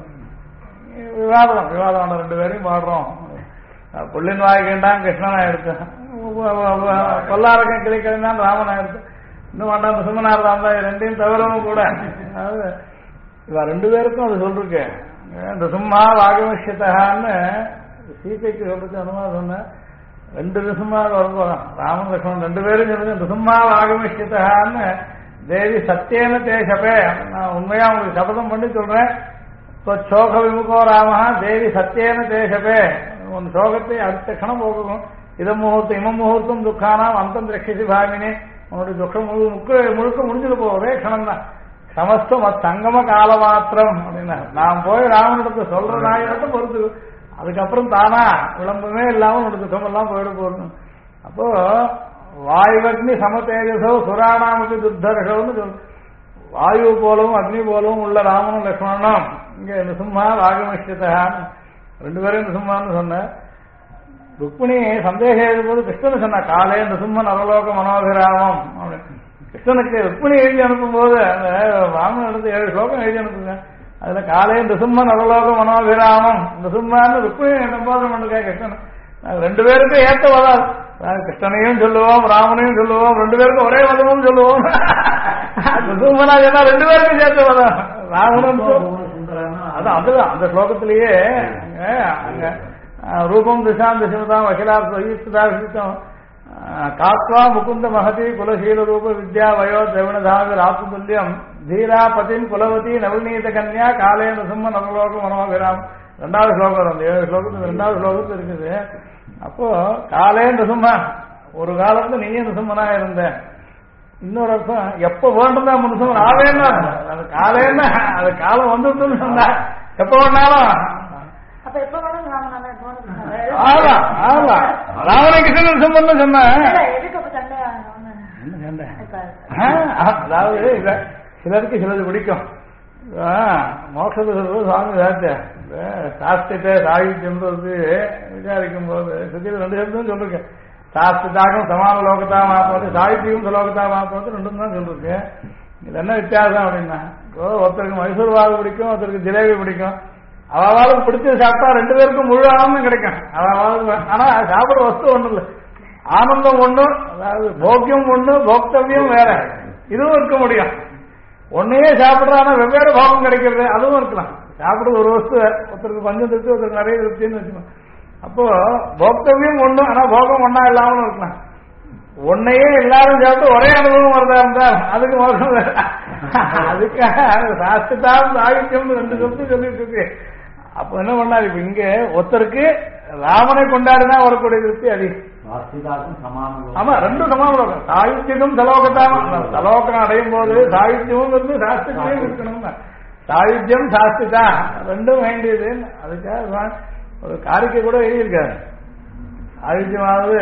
விவாதம் ரெண்டு பேரையும் பாடுறோம். புள்ளின் வாய் கேட்டான் கிருஷ்ணனா எடுத்து கொல்லாரக்கம் கிளை கழிந்தான் ராமனா எடுத்து இன்னும் வேண்டாம் சுமனார் தான் ரெண்டையும் தவிரவும் கூட அதாவது இவ ரெண்டு பேருக்கும் அது சொல்லிருக்கு. இந்த சும்மா வாகமிஷத்தான்னு சீதைக்கு சொல்றது அனுமானம் சொன்ன ரெண்டு ரிசுமா வரப்போறான் ராமன் லட்சுமணன் ரெண்டு பேரும் சொல்லுங்க. இந்த சும்மா வாகமிஷத்தான்னு தேவி சத்தியன தேசப்பே நான் உண்மையா உங்களுக்கு சபதம் பண்ணி சொல்றேன். சோக விமுகோ ராமஹா தேவி சத்தியன தேசப்பே உன் சோகத்தை அடுத்த கணம் போகணும். இதம் முகூர்த்தம் இமம் முகூர்த்தம் துக்கானாம் அந்தம் ரட்சிசி பாமினி உன்னுடைய துக்கம் முழுக்க முடிஞ்சது போ, ஒரே க்ஷணம் தான். சமஸ்தம் சங்கம கால மாத்திரம் அப்படின்னா நான் போய் ராமனிடத்தை சொல்ற நாயிரத்தை பொறுத்து, அதுக்கப்புறம் தானா விளம்பமே இல்லாம உன்னோட துக்கம் எல்லாம் போயிட போகணும். அப்போ வாயுவக்னி சமதேஜசோ சுராணாமக்கு துத்தர்ஷோன்னு சொல்லு. வாயு போலவும் அக்னி போலவும் உள்ள ராமனும் லக்ஷ்மணனும் இங்க நிசும்மா ராகமிஷ்டத்தான்னு ரெண்டு பேரும் நிசும்மான்னு சொன்ன. ருக்மிணி சந்தேகம் எழுதும்போது கிருஷ்ணன் சொன்ன காலே நிசும்ம நரலோக மனோகிராமம் அப்படின்னு. கிருஷ்ணனுக்கு ருக்மிணி எழுதி அனுப்பும் போது அந்த ராமன் எடுத்து 7 ஸ்லோகம் எழுதி அனுப்புங்க. அதுல காலே நிசும்ம நரலோக மனோகிராமம் நிசும்மான்னு ருக்மிணி சம்பாதனம் பண்ணுங்க கிருஷ்ணன். ரெண்டு பேருக்கும் ஏற்ற வராது. கிருஷ்ணனையும் சொல்லுவோம் ராமனையும் சொல்லுவோம், ரெண்டு பேருக்கும் ஒரே மதமும் சொல்லுவோம். நிசும்மனா சொன்னா ரெண்டு பேருக்கும் சேர்த்து வர ராமனும் அதான் அதுதான் அந்த ஸ்லோகத்திலேயே அங்க ரூபம் திசாம் திசமதாம் அகிலாத்தான் காத்வா முகுந்த மகதி குலசீல ரூப வித்யா வயோ திரவிணதாவி ராத்துல்யம் தீரா பதின் குலவதி நவநீத கன்யா காலே நிசும்ம நவலோக மனோகிராம். 2வது ஸ்லோகம் அந்த 7 ஸ்லோகத்துக்கு 2வது ஸ்லோகத்தில் இருக்குது. அப்போ காலே நிசும்ம ஒரு காலத்துல நீயும் நிசும்மனா இருந்த. இன்னொரு அர்த்தம் எப்ப வேண்டும்னா நிசும்மன் ஆவேன்னா அது காலேன்னா அது காலம் வந்துட்டுன்னு சொன்னா எப்ப வேணாலும் ராவண கிருஷ்ணன் சம்பந்தம் சொன்ன. அதாவது சிலருக்கு சிலது பிடிக்கும். மோட்சத்தை சொல்றது சுவாமி சாத்த சாஸ்திரத்தை சாகித்யம் விசாரிக்கும் போது சுத்தியில் 2 சப்தம் சொல்லிருக்கேன். சாஸ்திரத்தாகவும் சமான லோகத்தா மாப்பது சாகித்யம் லோகத்தா மாப்பது 2 தான் சொல்லிருக்கேன். இது என்ன வித்தியாசம் அப்படின்னா ஒருத்தருக்கு மைசூர் பாகு பிடிக்கும், ஒருத்தருக்கு ஜிலேபி பிடிக்கும். அவளுக்கு பிடிச்சது சாப்பிட்டா 2 பேருக்கும் முழு ஆனந்தம் கிடைக்கும். ஆனா சாப்பிடுற வஸ்து ஒண்ணு இல்லை, ஆனந்தம் ஒண்ணு, அதாவது போக்கியம் ஒண்ணு, போக்தவியம் வேற. இதுவும் இருக்க முடியும். ஒன்னையே சாப்பிடுறானா வெவ்வேறு போகம் கிடைக்கிறது அதுவும் இருக்கலாம். சாப்பிடுறது ஒரு வஸ்து, ஒருத்தருக்கு பஞ்சம் திருப்தி, ஒருத்தருக்கு நிறைய திருப்தின்னு வச்சுக்கணும். அப்போ போக்தவியம் ஒண்ணு, ஆனா போகம் ஒன்னா இல்லாமலும் இருக்கலாம். ஒன்னையே எல்லாரும் சாப்பிட்டு ஒரே அனுபவம் வருதா இருந்தா அதுக்கு மோசம் வேற. அதுக்காக சாஸ்திரம் சாகித்யம் 2 சொத்து சொல்லிட்டு இருக்கு. அப்ப என்ன பண்ணாரு, இப்ப இங்க ஒருத்தருக்கு ராமனை கொண்டாடினா வரக்கூடிய திருப்தி அதிகம். ஆமா 2 சமானம். சாகித்யம் தலோகத்தாம தலோகம் அடையும் போது சாகித்யமும் இருந்து சாஸ்திரத்திலையும் இருக்கணும். சாகித்யம் சாஸ்திரா 2ம் வேண்டியது. அதுக்காக ஒரு காரிக்கை கூட எழுதியிருக்காரு. சாகித்யமாவது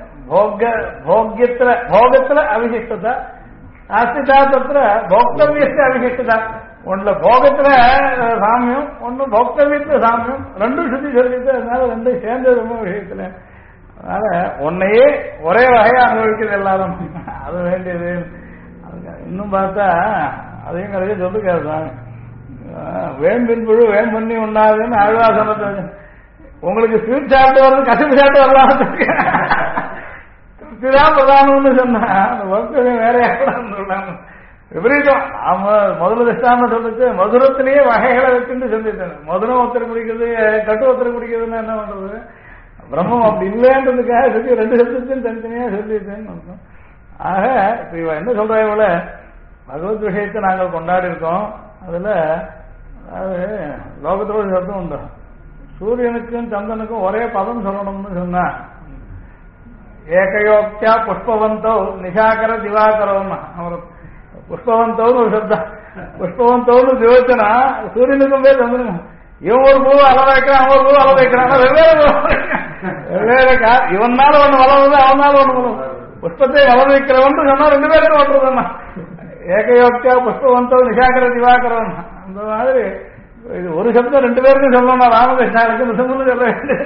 போகத்துல அவிசிஷ்டதா, சாஸ்திரா தத்திர போக்தவியத்தை அவிசிஷ்டதா. ஒன்றுல போகத்துல சாமியம், ஒன்னு போக்தவியத்துல சாமியம், 2ம் சுத்தி சொல்லிட்டு அதனால 2ம் சேர்ந்தது ரொம்ப விஷயத்துல. அதனால ஒன்னையே ஒரே வகையா அனுபவிக்கிறது எல்லாரும் அது வேண்டியது. இன்னும் பார்த்தா அதையும் கதையை சொல்லிருக்காரு சாமி. வேம்பின் புழு வேம் பண்ணி உண்ணாதுன்னு ஆழ்வாசனத்தை. உங்களுக்கு ஸ்வீட் சாப்பிட்டு வருது, கசிப்பு சாப்பிட்டு வரலாம், திருப்திதான் பிரதானம்னு சொன்னா அந்த வகுப்பு வேறையாக சொன்னாங்க. விபரீதம். நாம முதல்ல திஷ்டாந்தம் சொல்லிட்டு மதுரத்திலேயே வகைகளை வச்சுட்டு சொல்லிட்டேன். மதுரம் ஒருத்தர் குடிக்கிறது, கட்டு ஒருத்தர் குடிக்கிறதுன்னா என்ன பண்றது? பிரம்மம் அப்படி இல்லைன்றதுக்காக சொல்லி 2 சப்தத்தையும் தனித்தனியா சொல்லிட்டேன்னு அர்த்தம். ஆக இப்ப இவ என்ன சொல்ற, இவள பகவத் விஷயத்தை நாங்கள் கொண்டாடி இருக்கோம். அதுல அதாவது லோகத்தோட ஒரு சப்தம் உண்டு. சூரியனுக்கும் சந்திரனுக்கும் ஒரே பதம் சொல்லணும்னு சொன்னா ஏகயோக்தியா புஷ்பவந்தோ நிஷாகர திவாகரோன்னா அவர் புஷ்பவந்தோன்னு ஒரு சப்தம். புஷ்பவந்தோன்னு திவச்சனா சூரியனுக்கும் பேர் சந்திரனுக்கும். இவன் ஒரு பூ அள வைக்கிறான், அவன் ஒரு பூ அள வைக்கிறான், வெவ்வேறு இவனால ஒண்ணு வளருது, அவனால ஒண்ணு வளரும். புஷ்பத்தை வளர வைக்கிறவன் சொன்னா 2 பேருக்கும் வளருதுன்னா ஏகயோக்தியா புஷ்பவந்தோ நிஷாகர திவாகரம். அந்த மாதிரி இது ஒரு சப்தம் 2 பேருக்கும் சொல்லணும். ராமகிருஷ்ணாவுக்கு நிசம்பு சொல்ல வேண்டியது.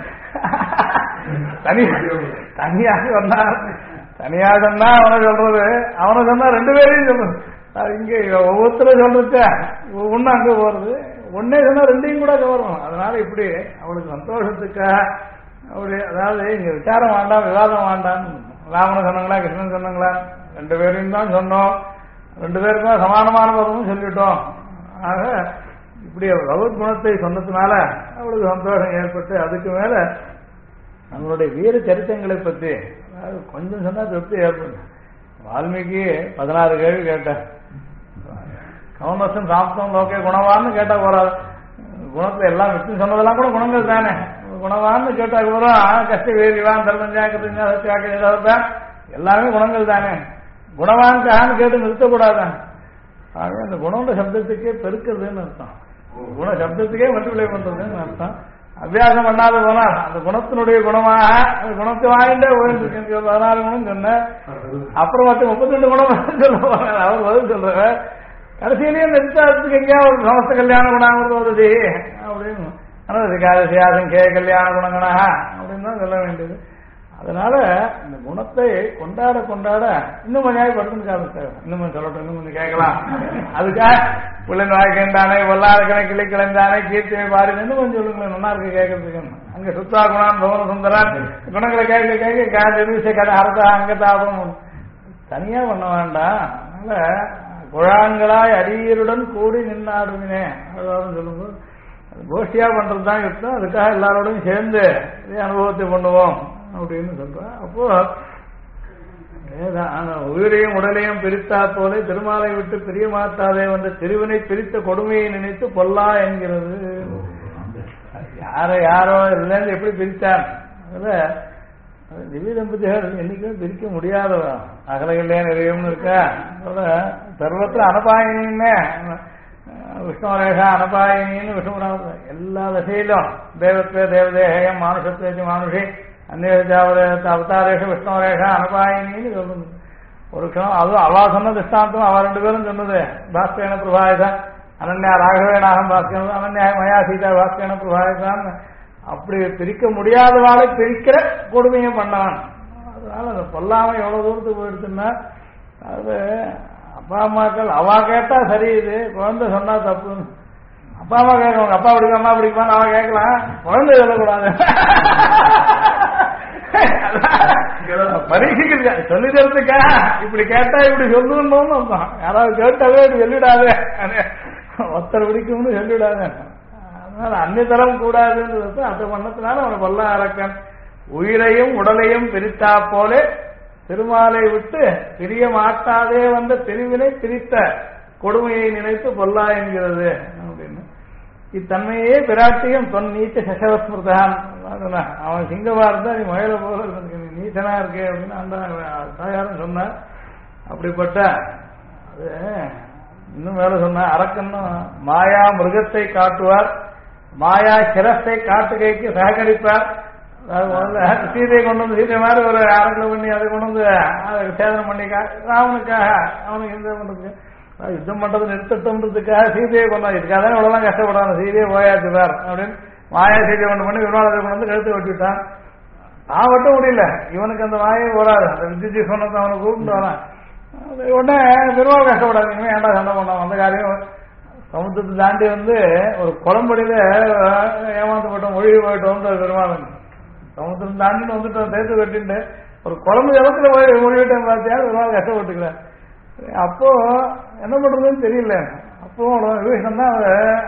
தனியாக சொன்னா தனியாக சொன்னா அவனை சொல்றது, அவனை சொன்னா 2 பேரையும் சொல்றது. இங்க ஒவ்வொருத்தரும் சொல்றது ஒண்ணு அங்க போறது, ஒன்னே சொன்னா 2ஐயும் கூட கவரும். அதனால இப்படி அவளுக்கு சந்தோஷத்துக்காக அப்படி, அதாவது இங்க விசாரம் வேண்டாம், விவாதம் வேண்டாம். ராமனை சொன்னாங்களா கிருஷ்ணன் சொன்னாங்களா 2 பேரையும் தான் சொன்னோம், 2 பேருக்கும் சமானமான பதமும் சொல்லிட்டோம். ஆக இப்படி பகவத் குணத்தை சொன்னதுனால அவளுக்கு சந்தோஷம் ஏற்பட்டு, அதுக்கு மேல நம்மளுடைய வீர சரித்திரங்களை பற்றி கொஞ்சம் சொன்னா திருப்தி ஏற்படும். வால்மீகி 16 கேள்வி கேட்டார். கவனசம் சாப்தம் லோகே குணவான்னு கேட்டா போறாது. குணத்துல எல்லாம் விட்டு சொன்னதெல்லாம் கூட குணங்கள் தானே. குணவான்னு கேட்டா போறோம். கஷ்ட வேறிவான் தர்மஞ்சா கத்திஞ்சா சத்தியாக்க எல்லாமே குணங்கள் தானே. குணவான்கான்னு கேட்டு நிறுத்தக்கூடாதான். ஆகவே அந்த குணம்ன்ற சப்தத்துக்கே பெருக்கிறதுன்னு அர்த்தம். குண சப்தத்துக்கே மல்டிப்ளை பண்றதுன்னு அர்த்தம். அபியாசம் பண்ணாத போனா அந்த குணத்தினுடைய குணமாக அந்த குணத்தை வாங்கிட்டே போயிட்டு 16 குணம் சொன்ன அப்புறம் 32 குணம் சொல்லுவாங்க. அவர் பதில் சொல்ற கடைசியிலேயே நிறுத்தத்துக்கு எங்கேயாவது சமஸ்த கல்யாண குணாங்கிறது வருது அப்படின்னு. ஆனால் விகாரசியாசம் கே கல்யாண குணங்கனா அப்படின்னு தான் சொல்ல வேண்டியது. அதனால இந்த குணத்தை கொண்டாட கொண்டாட இன்னும் கொஞ்சம் படுத்துன்னு காமிச்சாங்க. இன்னும் கொஞ்சம் சொல்லட்டும், இன்னும் கொஞ்சம் கேட்கலாம். அதுக்காக புள்ளன் வாய்க்கின்றானே பொல்லாத கிளை கிளந்தானே கீர்த்தியை பாருங்க இன்னும் கொஞ்சம் சொல்லுங்களேன், நல்லா இருக்கு கேட்கறதுக்கு. அங்க சுத்தா குணான் பவன சுந்தரான் குணங்களை கேட்க கேட்க கதை அரசா அங்க தாபம் தனியா பண்ண வேண்டாம். அதனால குழாங்களாய் அடியருடன் கூடி நின்னாடுவினே அதாவது சொல்லும்போது கோஷ்டியா பண்றதுதான் இருக்கும். அதுக்காக எல்லாரோடையும் சேர்ந்து இதே அனுபவத்தை பண்ணுவோம் அப்படின்னு சொல்றேன். அப்போ உயிரையும் உடலையும் பிரித்தா போல திருமாலை விட்டு பிரிய மாட்டாதே வந்த திருவினை பிரித்த கொடுமையை நினைத்து பொல்லா என்கிறது. யாரோ இதுலேருந்து எப்படி பிரித்தார்? அதுல திவ்ய தம்பதிகள் என்னைக்குமே பிரிக்க முடியாதவா. அகலகல்லே நிறையம்னு இருக்கா. சர்வத்தில் அனபாயினின்னு விஷ்ணுரேகா அனபாயினின்னு விஷ்ணு எல்லா திசையிலும் தேவத்வே தேவதேகம் மானுஷத்வேதி மானுஷி அவதாரேஷ விஷ்ணுரேகா அனபாயினின்னு சொல்லுது ஒரு க்ஷணம். அதுவும் அவா சொன்ன திஷ்டாந்தம் அவ 2 பேரும் சொன்னது. பாஸ்கேன பிரபாயதான் அனன்யா ராகவேனாகம் பாஸ்கன் அனன்யா மயா சீதா பாஸ்கேன பிரபாயதான். அப்படி பிரிக்க முடியாதவாளை பிரிக்கிற கொடுமையை பண்ணவன். அதனால அந்த பொல்லாம எவ்வளவு தூரத்துக்கு போயிடுச்சுன்னா அது அப்பா அம்மாக்கள் அவா கேட்டா சரி, இது குழந்தை சொன்னா தப்புன்னு. அப்பா அம்மா கேட்கணும், அப்பா பிடிக்கும் அம்மா பிடிக்குமான்னு அவன் கேட்கலாம், குழந்தை சொல்லக்கூடாது. பரீட்சைக்கு சொல்லி தரத்துக்கா இப்படி கேட்டா இப்படி சொல்லணும்னு யாராவது கேட்டாவே இப்படி சொல்லிடாது, ஒருத்தர் பிடிக்கும்னு சொல்லிடாது. அதனால அந்நியதரம் கூடாதுன்றது அது பண்ணத்தினால அவனை கொல்ல அரக்கன். உயிரையும் உடலையும் பிரித்தா போல திருமாலை விட்டு பிரிய மாட்டாதே வந்த பிரிவினை பிரித்த கொடுமையை நினைத்து பொல்லா என்கிறது அப்படின்னு. இத்தன்மையே பிராட்டியும் தொன் நீச்ச சசவஸ்மிருதான். அவன் சிங்கமா இருந்தா நீ மயில போல நீ நீச்சனா இருக்கே அப்படின்னு அந்த தாயாரும் சொன்ன. அப்படிப்பட்ட அது இன்னும் வேலை சொன்ன அரக்கன்னு மாயா மிருகத்தை காட்டுவார், மாயா சிரத்தை காட்டுகைக்கு சககரிப்பார். அது முதல்ல சீதையை கொண்டு வந்து சீதை மாதிரி ஒரு அரக்கலை பண்ணி அதை கொண்டு வந்து சேதனம் பண்ணி ராவனுக்காக அவனுக்கு எந்த பண்றதுக்கு யுத்தம் பண்றது நிறுத்தம்ன்றதுக்காக சீதையை கொண்டாது. இதுக்காக தான் இவ்வளவுதான் கஷ்டப்படாது, சீதையை போயாச்சு பார் அப்படின்னு மாயா சீதையை கொண்டு பண்ணி வினோதத்தை கொண்டு வந்து கழுத்து வெட்டிவிட்டான். நான் வெட்ட முடியல, இவனுக்கு அந்த மாயை போராது. அந்த வித்யுஜி சொன்னதை அவனை கூப்பிட்டு வரான். உடனே பெருமாள் கஷ்டப்படாது, இனிமே ஏன்டா சண்டை பண்ணோம். அந்த காரியம் சமுத்திரத்தை தாண்டி வந்து ஒரு குளம்படியில ஏமாத்தப்பட்டோம், ஒழுகி போயிட்டோம் பெருமாள். சமுத்திரம் தாண்டின்னு வந்துட்டோம், சேர்த்து வெட்டிட்டு ஒரு குழம்பு ஜலத்துல போய் மொழிவிட்டேன் பார்த்தியா, பெருமாள் கஷ்டப்பட்டுக்கிறேன். அப்போ என்ன பண்றதுன்னு தெரியல. அப்போ விபீஷன் தான்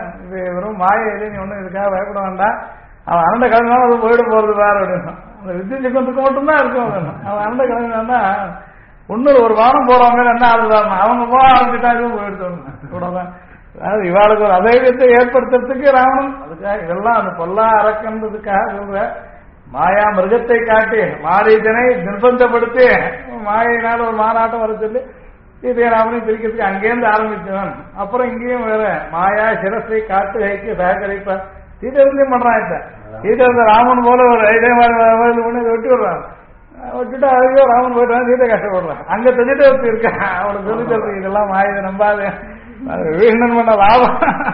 வெறும் மாய இல்லை, நீ ஒன்றும் இதுக்காக பயப்பட வேண்டாம், அவன் அரண்ட கிழமைனாலும் அது போயிட போறது வேற அப்படின்னு. அந்த வித்யுஜிக்கு மட்டும்தான் இருக்கும். அவன் அரண்ட கிழமைனா ஒன்னு ஒரு வாரம் போறவங்க என்ன ஆகுதான், அவங்க போக ஆரம்பிச்சுட்டா இதுவும் போயிடுச்சு கூடதான். அதாவது இவாளுக்கு ஒரு அதைரியத்தை ஏற்படுத்துறதுக்கு ராவணன் அதுக்காக இதெல்லாம் அந்த பொல்லா அரக்கன்றதுக்காக சொல்ற. மாயா மிருகத்தை காட்டி மாரீஜனை நிர்பந்தப்படுத்தி மாயினால ஒரு மாநாட்டம் வர சொல்லி சீதையை ராமனை பிரிக்கிறதுக்கு அங்கேருந்து ஆரம்பிச்சவன். அப்புறம் இங்கேயும் வேற மாயா சிரசை காட்டு வைக்க சககரிப்ப சீதையும் பண்றான். இப்ப சீதை ராமன் போல ஒரு இதே மாதிரி வெட்டி விடுறான். விட்டுட்டு ஐயோ ராமன் போயிட்டு சீதை கஷ்டப்படுறான். அங்க தெரிஞ்சுட்டு ஒருத்தி இருக்கா, அவளுக்கு சொல்லி சொல்றீங்க இதெல்லாம் மாயை நம்பாது. விபீஷணன் பண்ண லாபம்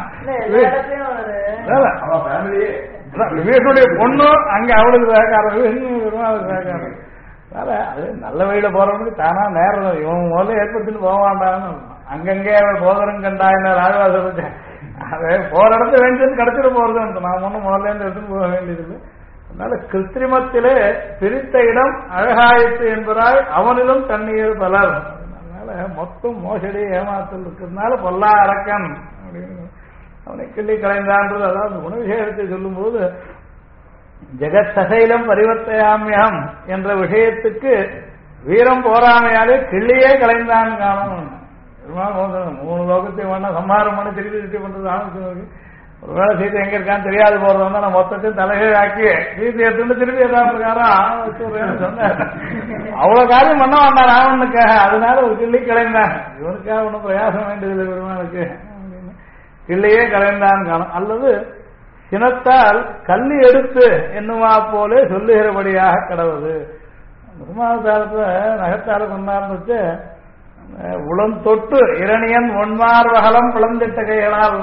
விபீஷனுடைய பொண்ணு அங்க அவளுக்கு சகக்காரம், விபீஷன் அவளுக்கு சகக்காரம். அது நல்ல வழியில போறவனுக்கு தானா நேரம் இவன் முதல்ல ஏற்படுத்திட்டு போக வேண்டாம்னு அங்கங்கே அவன் போதரும் கண்டா என்ன ராஜவாச அது போற இடத்துல வேண்டியது கிடைச்சிட போறது. நான் ஒன்னும் முதல்ல இருந்து எடுத்துன்னு போக வேண்டியதில்லை. அதனால கிருத்திரிமத்திலே பிரித்த இடம் அழகாயிற்று என்பதால் அவனிலும் தண்ணீர் பலர். அதனால மொத்தம் மோசடி ஏமாத்தல் இருக்கிறதுனால பொல்லா அரக்கன் அப்படின்னு அவனை கிள்ளி கலைந்தான்றது. அதாவது குணவிசேஷத்தை சொல்லும் போது ஜெகத் சசைலம் பரிவர்த்தையாமியம் என்ற விஷயத்துக்கு வீரம் போராமையாலே கிள்ளியே கலைந்தான் காணும். 3 லோகத்தை வேணா சம்ஹாரம் பண்ணி திருப்பி திருப்பி பண்றது ஆரம்பிச்சு ஒருவேளை சீதை எங்க இருக்கான்னு தெரியாது போறதா நான் மொத்தத்தையும் தலைகீழ் ஆக்கி சீதை எடுத்துட்டு திருப்பி ஏதாவது பிரகாரம் சொன்னேன். அவ்வளவு காரியம் பண்ண வேண்டாம் ராவணனுக்காக, அதனால ஒரு கிள்ளி கலைந்தான். இவனுக்காக ஒன்றும் பிரயாசம் வேண்டியதில்லை பெருமானுக்கு, கிள்ளையே கலைந்தான் காணும். அல்லது சினத்தால் கல்லி எடுத்து என்னுமா போலே சொல்லுகிறபடியாக கடவுது. முகமாவதாரத்துல நகத்தால கொண்டாந்து உளம் தொட்டு இரணியன் ஒன்மார் வகலம் குழந்திட்ட கைகளால்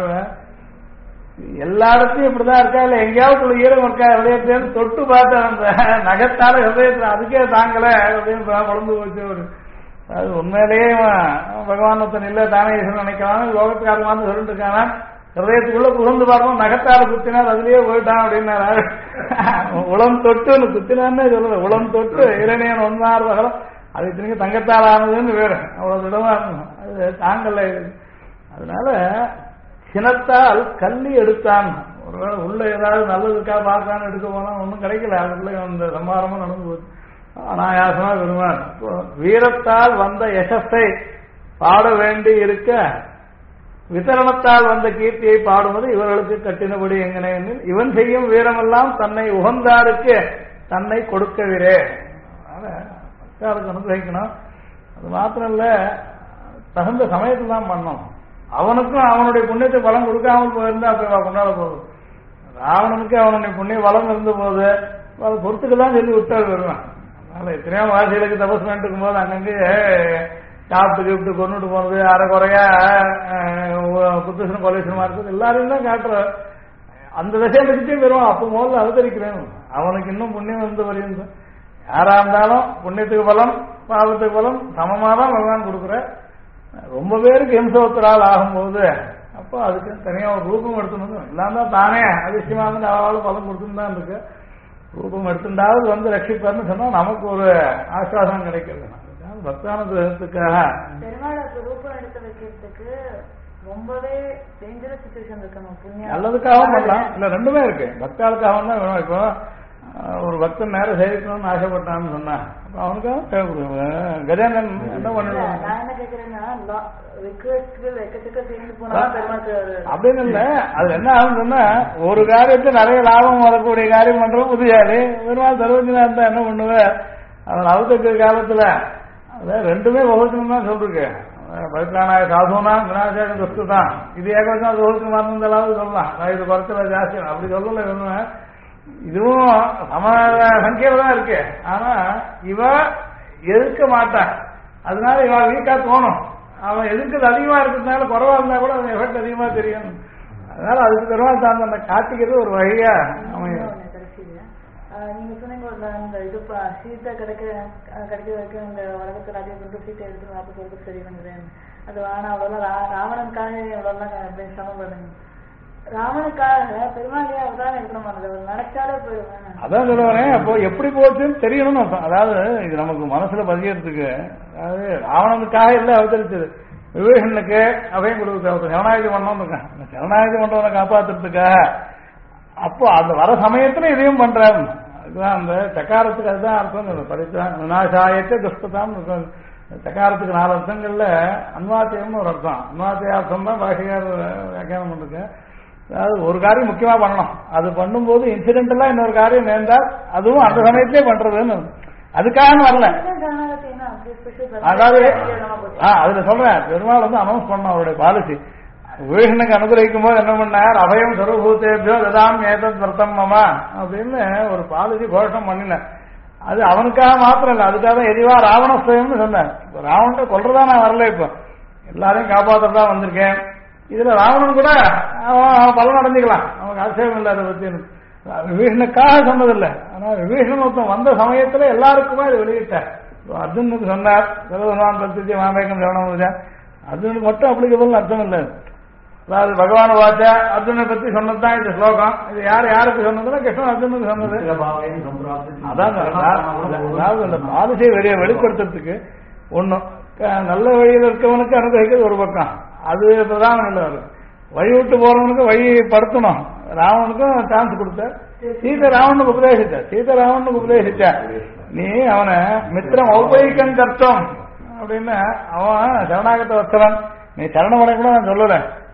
எல்லா இடத்தையும் இப்படிதான் இருக்கா, இல்ல எங்கேயாவது ஈரம் இருக்கா ஹதயத்திலேருந்து தொட்டு பார்த்த அந்த நகத்தால ஹதயத்தில் அதுக்கே தாங்கல அப்படின்னு குழம்பு போச்சு. ஒரு அது உண்மையிலேயே பகவான் ஒருத்தன் இல்ல தானே நினைக்கிறான், லோகத்துக்காரமான சொல்லிட்டு இருக்கானா, ஹதயத்துக்குள்ள புகுந்து பார்க்கணும், நகத்தால குத்தினார் அதுலயே போயிட்டான் அப்படின்னாரு. உளம் தொட்டு குத்தினான்னு சொல்லுது, உளம் தொட்டு இரணியன் ஒன்மார் வகலம், அது இத்தனைக்கு தங்கத்தால் ஆனதுன்னு வேறு, அவ்வளவு திடமா இருக்கணும், அது தாங்கல. அதனால சினத்தால் கல்லி எடுத்தான். ஒருவேளை உள்ள ஏதாவது நல்லதுக்கா பார்க்கான்னு எடுக்க போனா ஒன்றும் கிடைக்கல, அதுக்குள்ள அந்த சம்மாரமும் நடந்து போச்சு. அனாயாசமா பெருமான் வீரத்தால் வந்த யசஸை பாட வேண்டி இருக்க விதரணத்தால் வந்த கீர்த்தியை பாடுவது இவர்களுக்கு கட்டினபடி எங்கனே, இவன் செய்யும் வீரமெல்லாம் தன்னை உகந்தாருக்கு தன்னை கொடுக்கவிரே. அனுகிரகிக்கணும். அது மாத்திரம் இல்ல, தகுந்த சமயத்தில் தான் பண்ணணும். அவனுக்கும் அவனுடைய புண்ணியத்தை பலம் கொடுக்காமல் போயிருந்தா அப்ப கொண்டாட போகுது. ராவணனுக்கு அவனுடைய புண்ணிய பலம் இருந்த போது அதை பொறுத்துக்கெல்லாம் சொல்லி விட்டால் வருவான். அதனால எத்தனையோ வாசிகளுக்கு தபஸ் பண்ணிட்டு இருக்கும்போது அங்கங்கே சாப்பிட்டு கிப்ட்டு கொண்டுட்டு போனது, அரை குறையா குத்தசனம் கொலேசனமா இருக்குது, எல்லாரையும் தான் காட்டுற அந்த விஷயத்துக்கிட்டே வருவான். அப்போ முதல்ல அவதரிக்கிறேன், அவனுக்கு இன்னும் புண்ணியம் வந்து வரையும். யாரா இருந்தாலும் புண்ணியத்துக்கு பலம் பாவத்துக்கு பலம் சமமாக தான் பகவான் கொடுக்குற. ரொம்ப பேருக்கு ஹிம்சோத்தரால் ஆகும்போது அப்போ அதுக்கு தனியாக ஒரு ரூபம் எடுத்துணும். எல்லாம் தான் தானே அதிசயமாக இருந்து அவளும் பலம் கொடுத்துன்னு தான் இருக்கு. ரூபம் எடுத்துட்டாவது வந்து ரட்சிப்பார்னு சொன்னா நமக்கு ஒரு ஆஸ்வாசம் கிடைக்கிறது. பக்தான கிரகத்துக்காக ரூபம் எடுத்து வைக்கிறதுக்கு ரொம்பவே டேஞ்சரஸ் சிச்சுவேஷன் இருக்கணும். நல்லதுக்காகவும் பண்ணலாம், இல்ல ரெண்டுமே இருக்கு. பக்தாளுக்காகவும் தான் வேணும். இப்போ ஒரு பக்தன் நேரம் சேவிக்கணும்னு ஆசைப்பட்டான்னு சொன்னா அவனுக்காக தேவைப்படுவேன். கஜேந்திரன் என்ன பண்ணுவேன் அப்படின்னு இல்ல. அது என்ன ஆகும் சொன்னா, ஒரு காரியத்தை நிறைய லாபம் வரக்கூடிய காரியம் பண்றோம் புதியாரு பெருமாள் சர்வஜனா இருந்தா என்ன பண்ணுவேன். அவன் அவத்துக்கு காலத்துல அதான் ரெண்டுமே பகுத்தம் தான் சொல்லிருக்கு. பவித்ரானாய சாதுனா விநாசேகம் துஷ்டு தான், இது ஏகவசம் பகுத்து மாத்திருந்தாலாவது சொல்லலாம். இது குறைச்சல ஜாஸ்தி அப்படி சொல்லல வேணுவேன். இதுவும் சம சங்கையில தான் இருக்கு. ஆனா இவ எதிர்க்க மாட்டான், அதனால இவ வீக்கா தோணும். அவன் எதிர்க்கிறது அதிகமா இருக்கிறதுனால குறைவா இருந்தா கூட அவன் எஃபெக்ட் அதிகமா தெரியும். அதனால அதுக்கு பெருமாள் தான் அந்த காட்டிக்கிறது ஒரு வழியா அமையும். நீங்க சொன்னீங்க இந்த இது சீட்டை கிடைக்க வைக்க இந்த உலகத்தில் அதிக கொண்டு சீட்டை எடுத்து அப்ப சொல்றது சரி பண்ணுறேன். அது வேணா அவ்வளோலாம் ராவணனுக்காக எவ்வளோலாம் சமப்படுங்க. ராவனுக்காக பெருமாளியா அவதாரம் இருக்கணும், நினைச்சாலே போயிடுவேன். அதான் சொல்லுவானே. அப்போ எப்படி போச்சுன்னு தெரியணும்னு. அதாவது இது நமக்கு மனசுல பதியறதுக்கு, அதாவது ராவணனுக்காக இல்லை அவதரிச்சது, விவேகனுக்கு அவையும் கொடுக்க சரணாயுதி பண்ணணும் இருக்கான். சரணாயுதி பண்றவனை காப்பாத்துறதுக்காக அப்போ அந்த வர சமயத்துல இதையும் பண்றாரு. அதுதான் அந்த சக்காரத்துக்கு அதுதான் அர்த்தம். படித்தான் விநாசாயத்தை துஷ்டதாம் இருக்கும். சக்காரத்துக்கு 4 அர்த்தங்கள்ல அன்வாத்தியம்னு ஒரு அர்த்தம். அன்வாத்தியார்த்தம் தான் பாஷையார் வியாக்கியானம் பண்ணிருக்கேன். அதாவது ஒரு காரியம் முக்கியமா பண்ணணும், அது பண்ணும்போது இன்சிடென்டலா இன்னொரு காரியம் நேர்ந்தால் அதுவும் அந்த சமயத்திலே பண்றதுன்னு அதுக்காக வரல. அதாவது அதுல சொல்றேன், பெருமாள் வந்து அனௌன்ஸ் பண்ண அவருடைய பாலிசி. விவேகனுக்கு அனுகிரகிக்கும் போது என்ன பண்ணார், அபயம் சர்வபூதேபியோ ததாம் ஏதத் விரதம் மமா அப்படின்னு ஒரு பாலிசி கோஷம் பண்ணினேன். அது அவனுக்காக மாத்திரம் இல்லை, அதுக்காக எதிவா ராவணஸ்வயம்னு சொன்னார். ராவணனை கொல்றதா நான் வரல, இப்போ எல்லாரையும் காப்பாற்றதான் வந்திருக்கேன். இதுல ராவணன் கூட அவன் பலன் அடைஞ்சிக்கலாம், அவனுக்கு ஆட்சேபம் இல்லை. அதை பத்தி விபீஷனுக்காக சொன்னதில்லை. ஆனா விபீஷன் ஒருத்தன் வந்த சமயத்துல எல்லாருக்குமே இது வெளியிட்டார். அர்ஜுனுக்கு சொன்னார் சர்வதனான் பிரத்யட்ச மாமேகம் ஜவனம், அர்ஜுனுக்கு மட்டும் அப்ளிகபிள் அர்த்தம் இல்லை. அதாவது பகவான் வாச்சா அர்ஜுனை பத்தி சொன்னதுதான் இந்த ஸ்லோகம். இது யாருக்கு சொன்னதுன்னா கிருஷ்ணன் அர்ஜுனுக்கு சொன்னது. அதான் அதாவது அந்த பாலிசியை வெளிப்படுத்துறதுக்கு ஒன்னும் நல்ல வழியில் இருக்கவனுக்கு அனுகிரகிக்கிறது ஒரு பக்கம், அது பிரதானம் இல்லை. வழி விட்டு போறவனுக்கு வழி படுத்தணும். ராவனுக்கும் சான்ஸ் கொடுத்த சீதை ராவனுக்கு உபதேசித்த, சீதை ராவனுக்கு உபதேசிச்ச நீ அவனை மித்திரம் ஔபயிக்கம் கர்த்தம் அப்படின்னு அவன் சரணாகத்தை வச்சவன். நீ சரணமடை கூட நான் சொல்லுறேன்,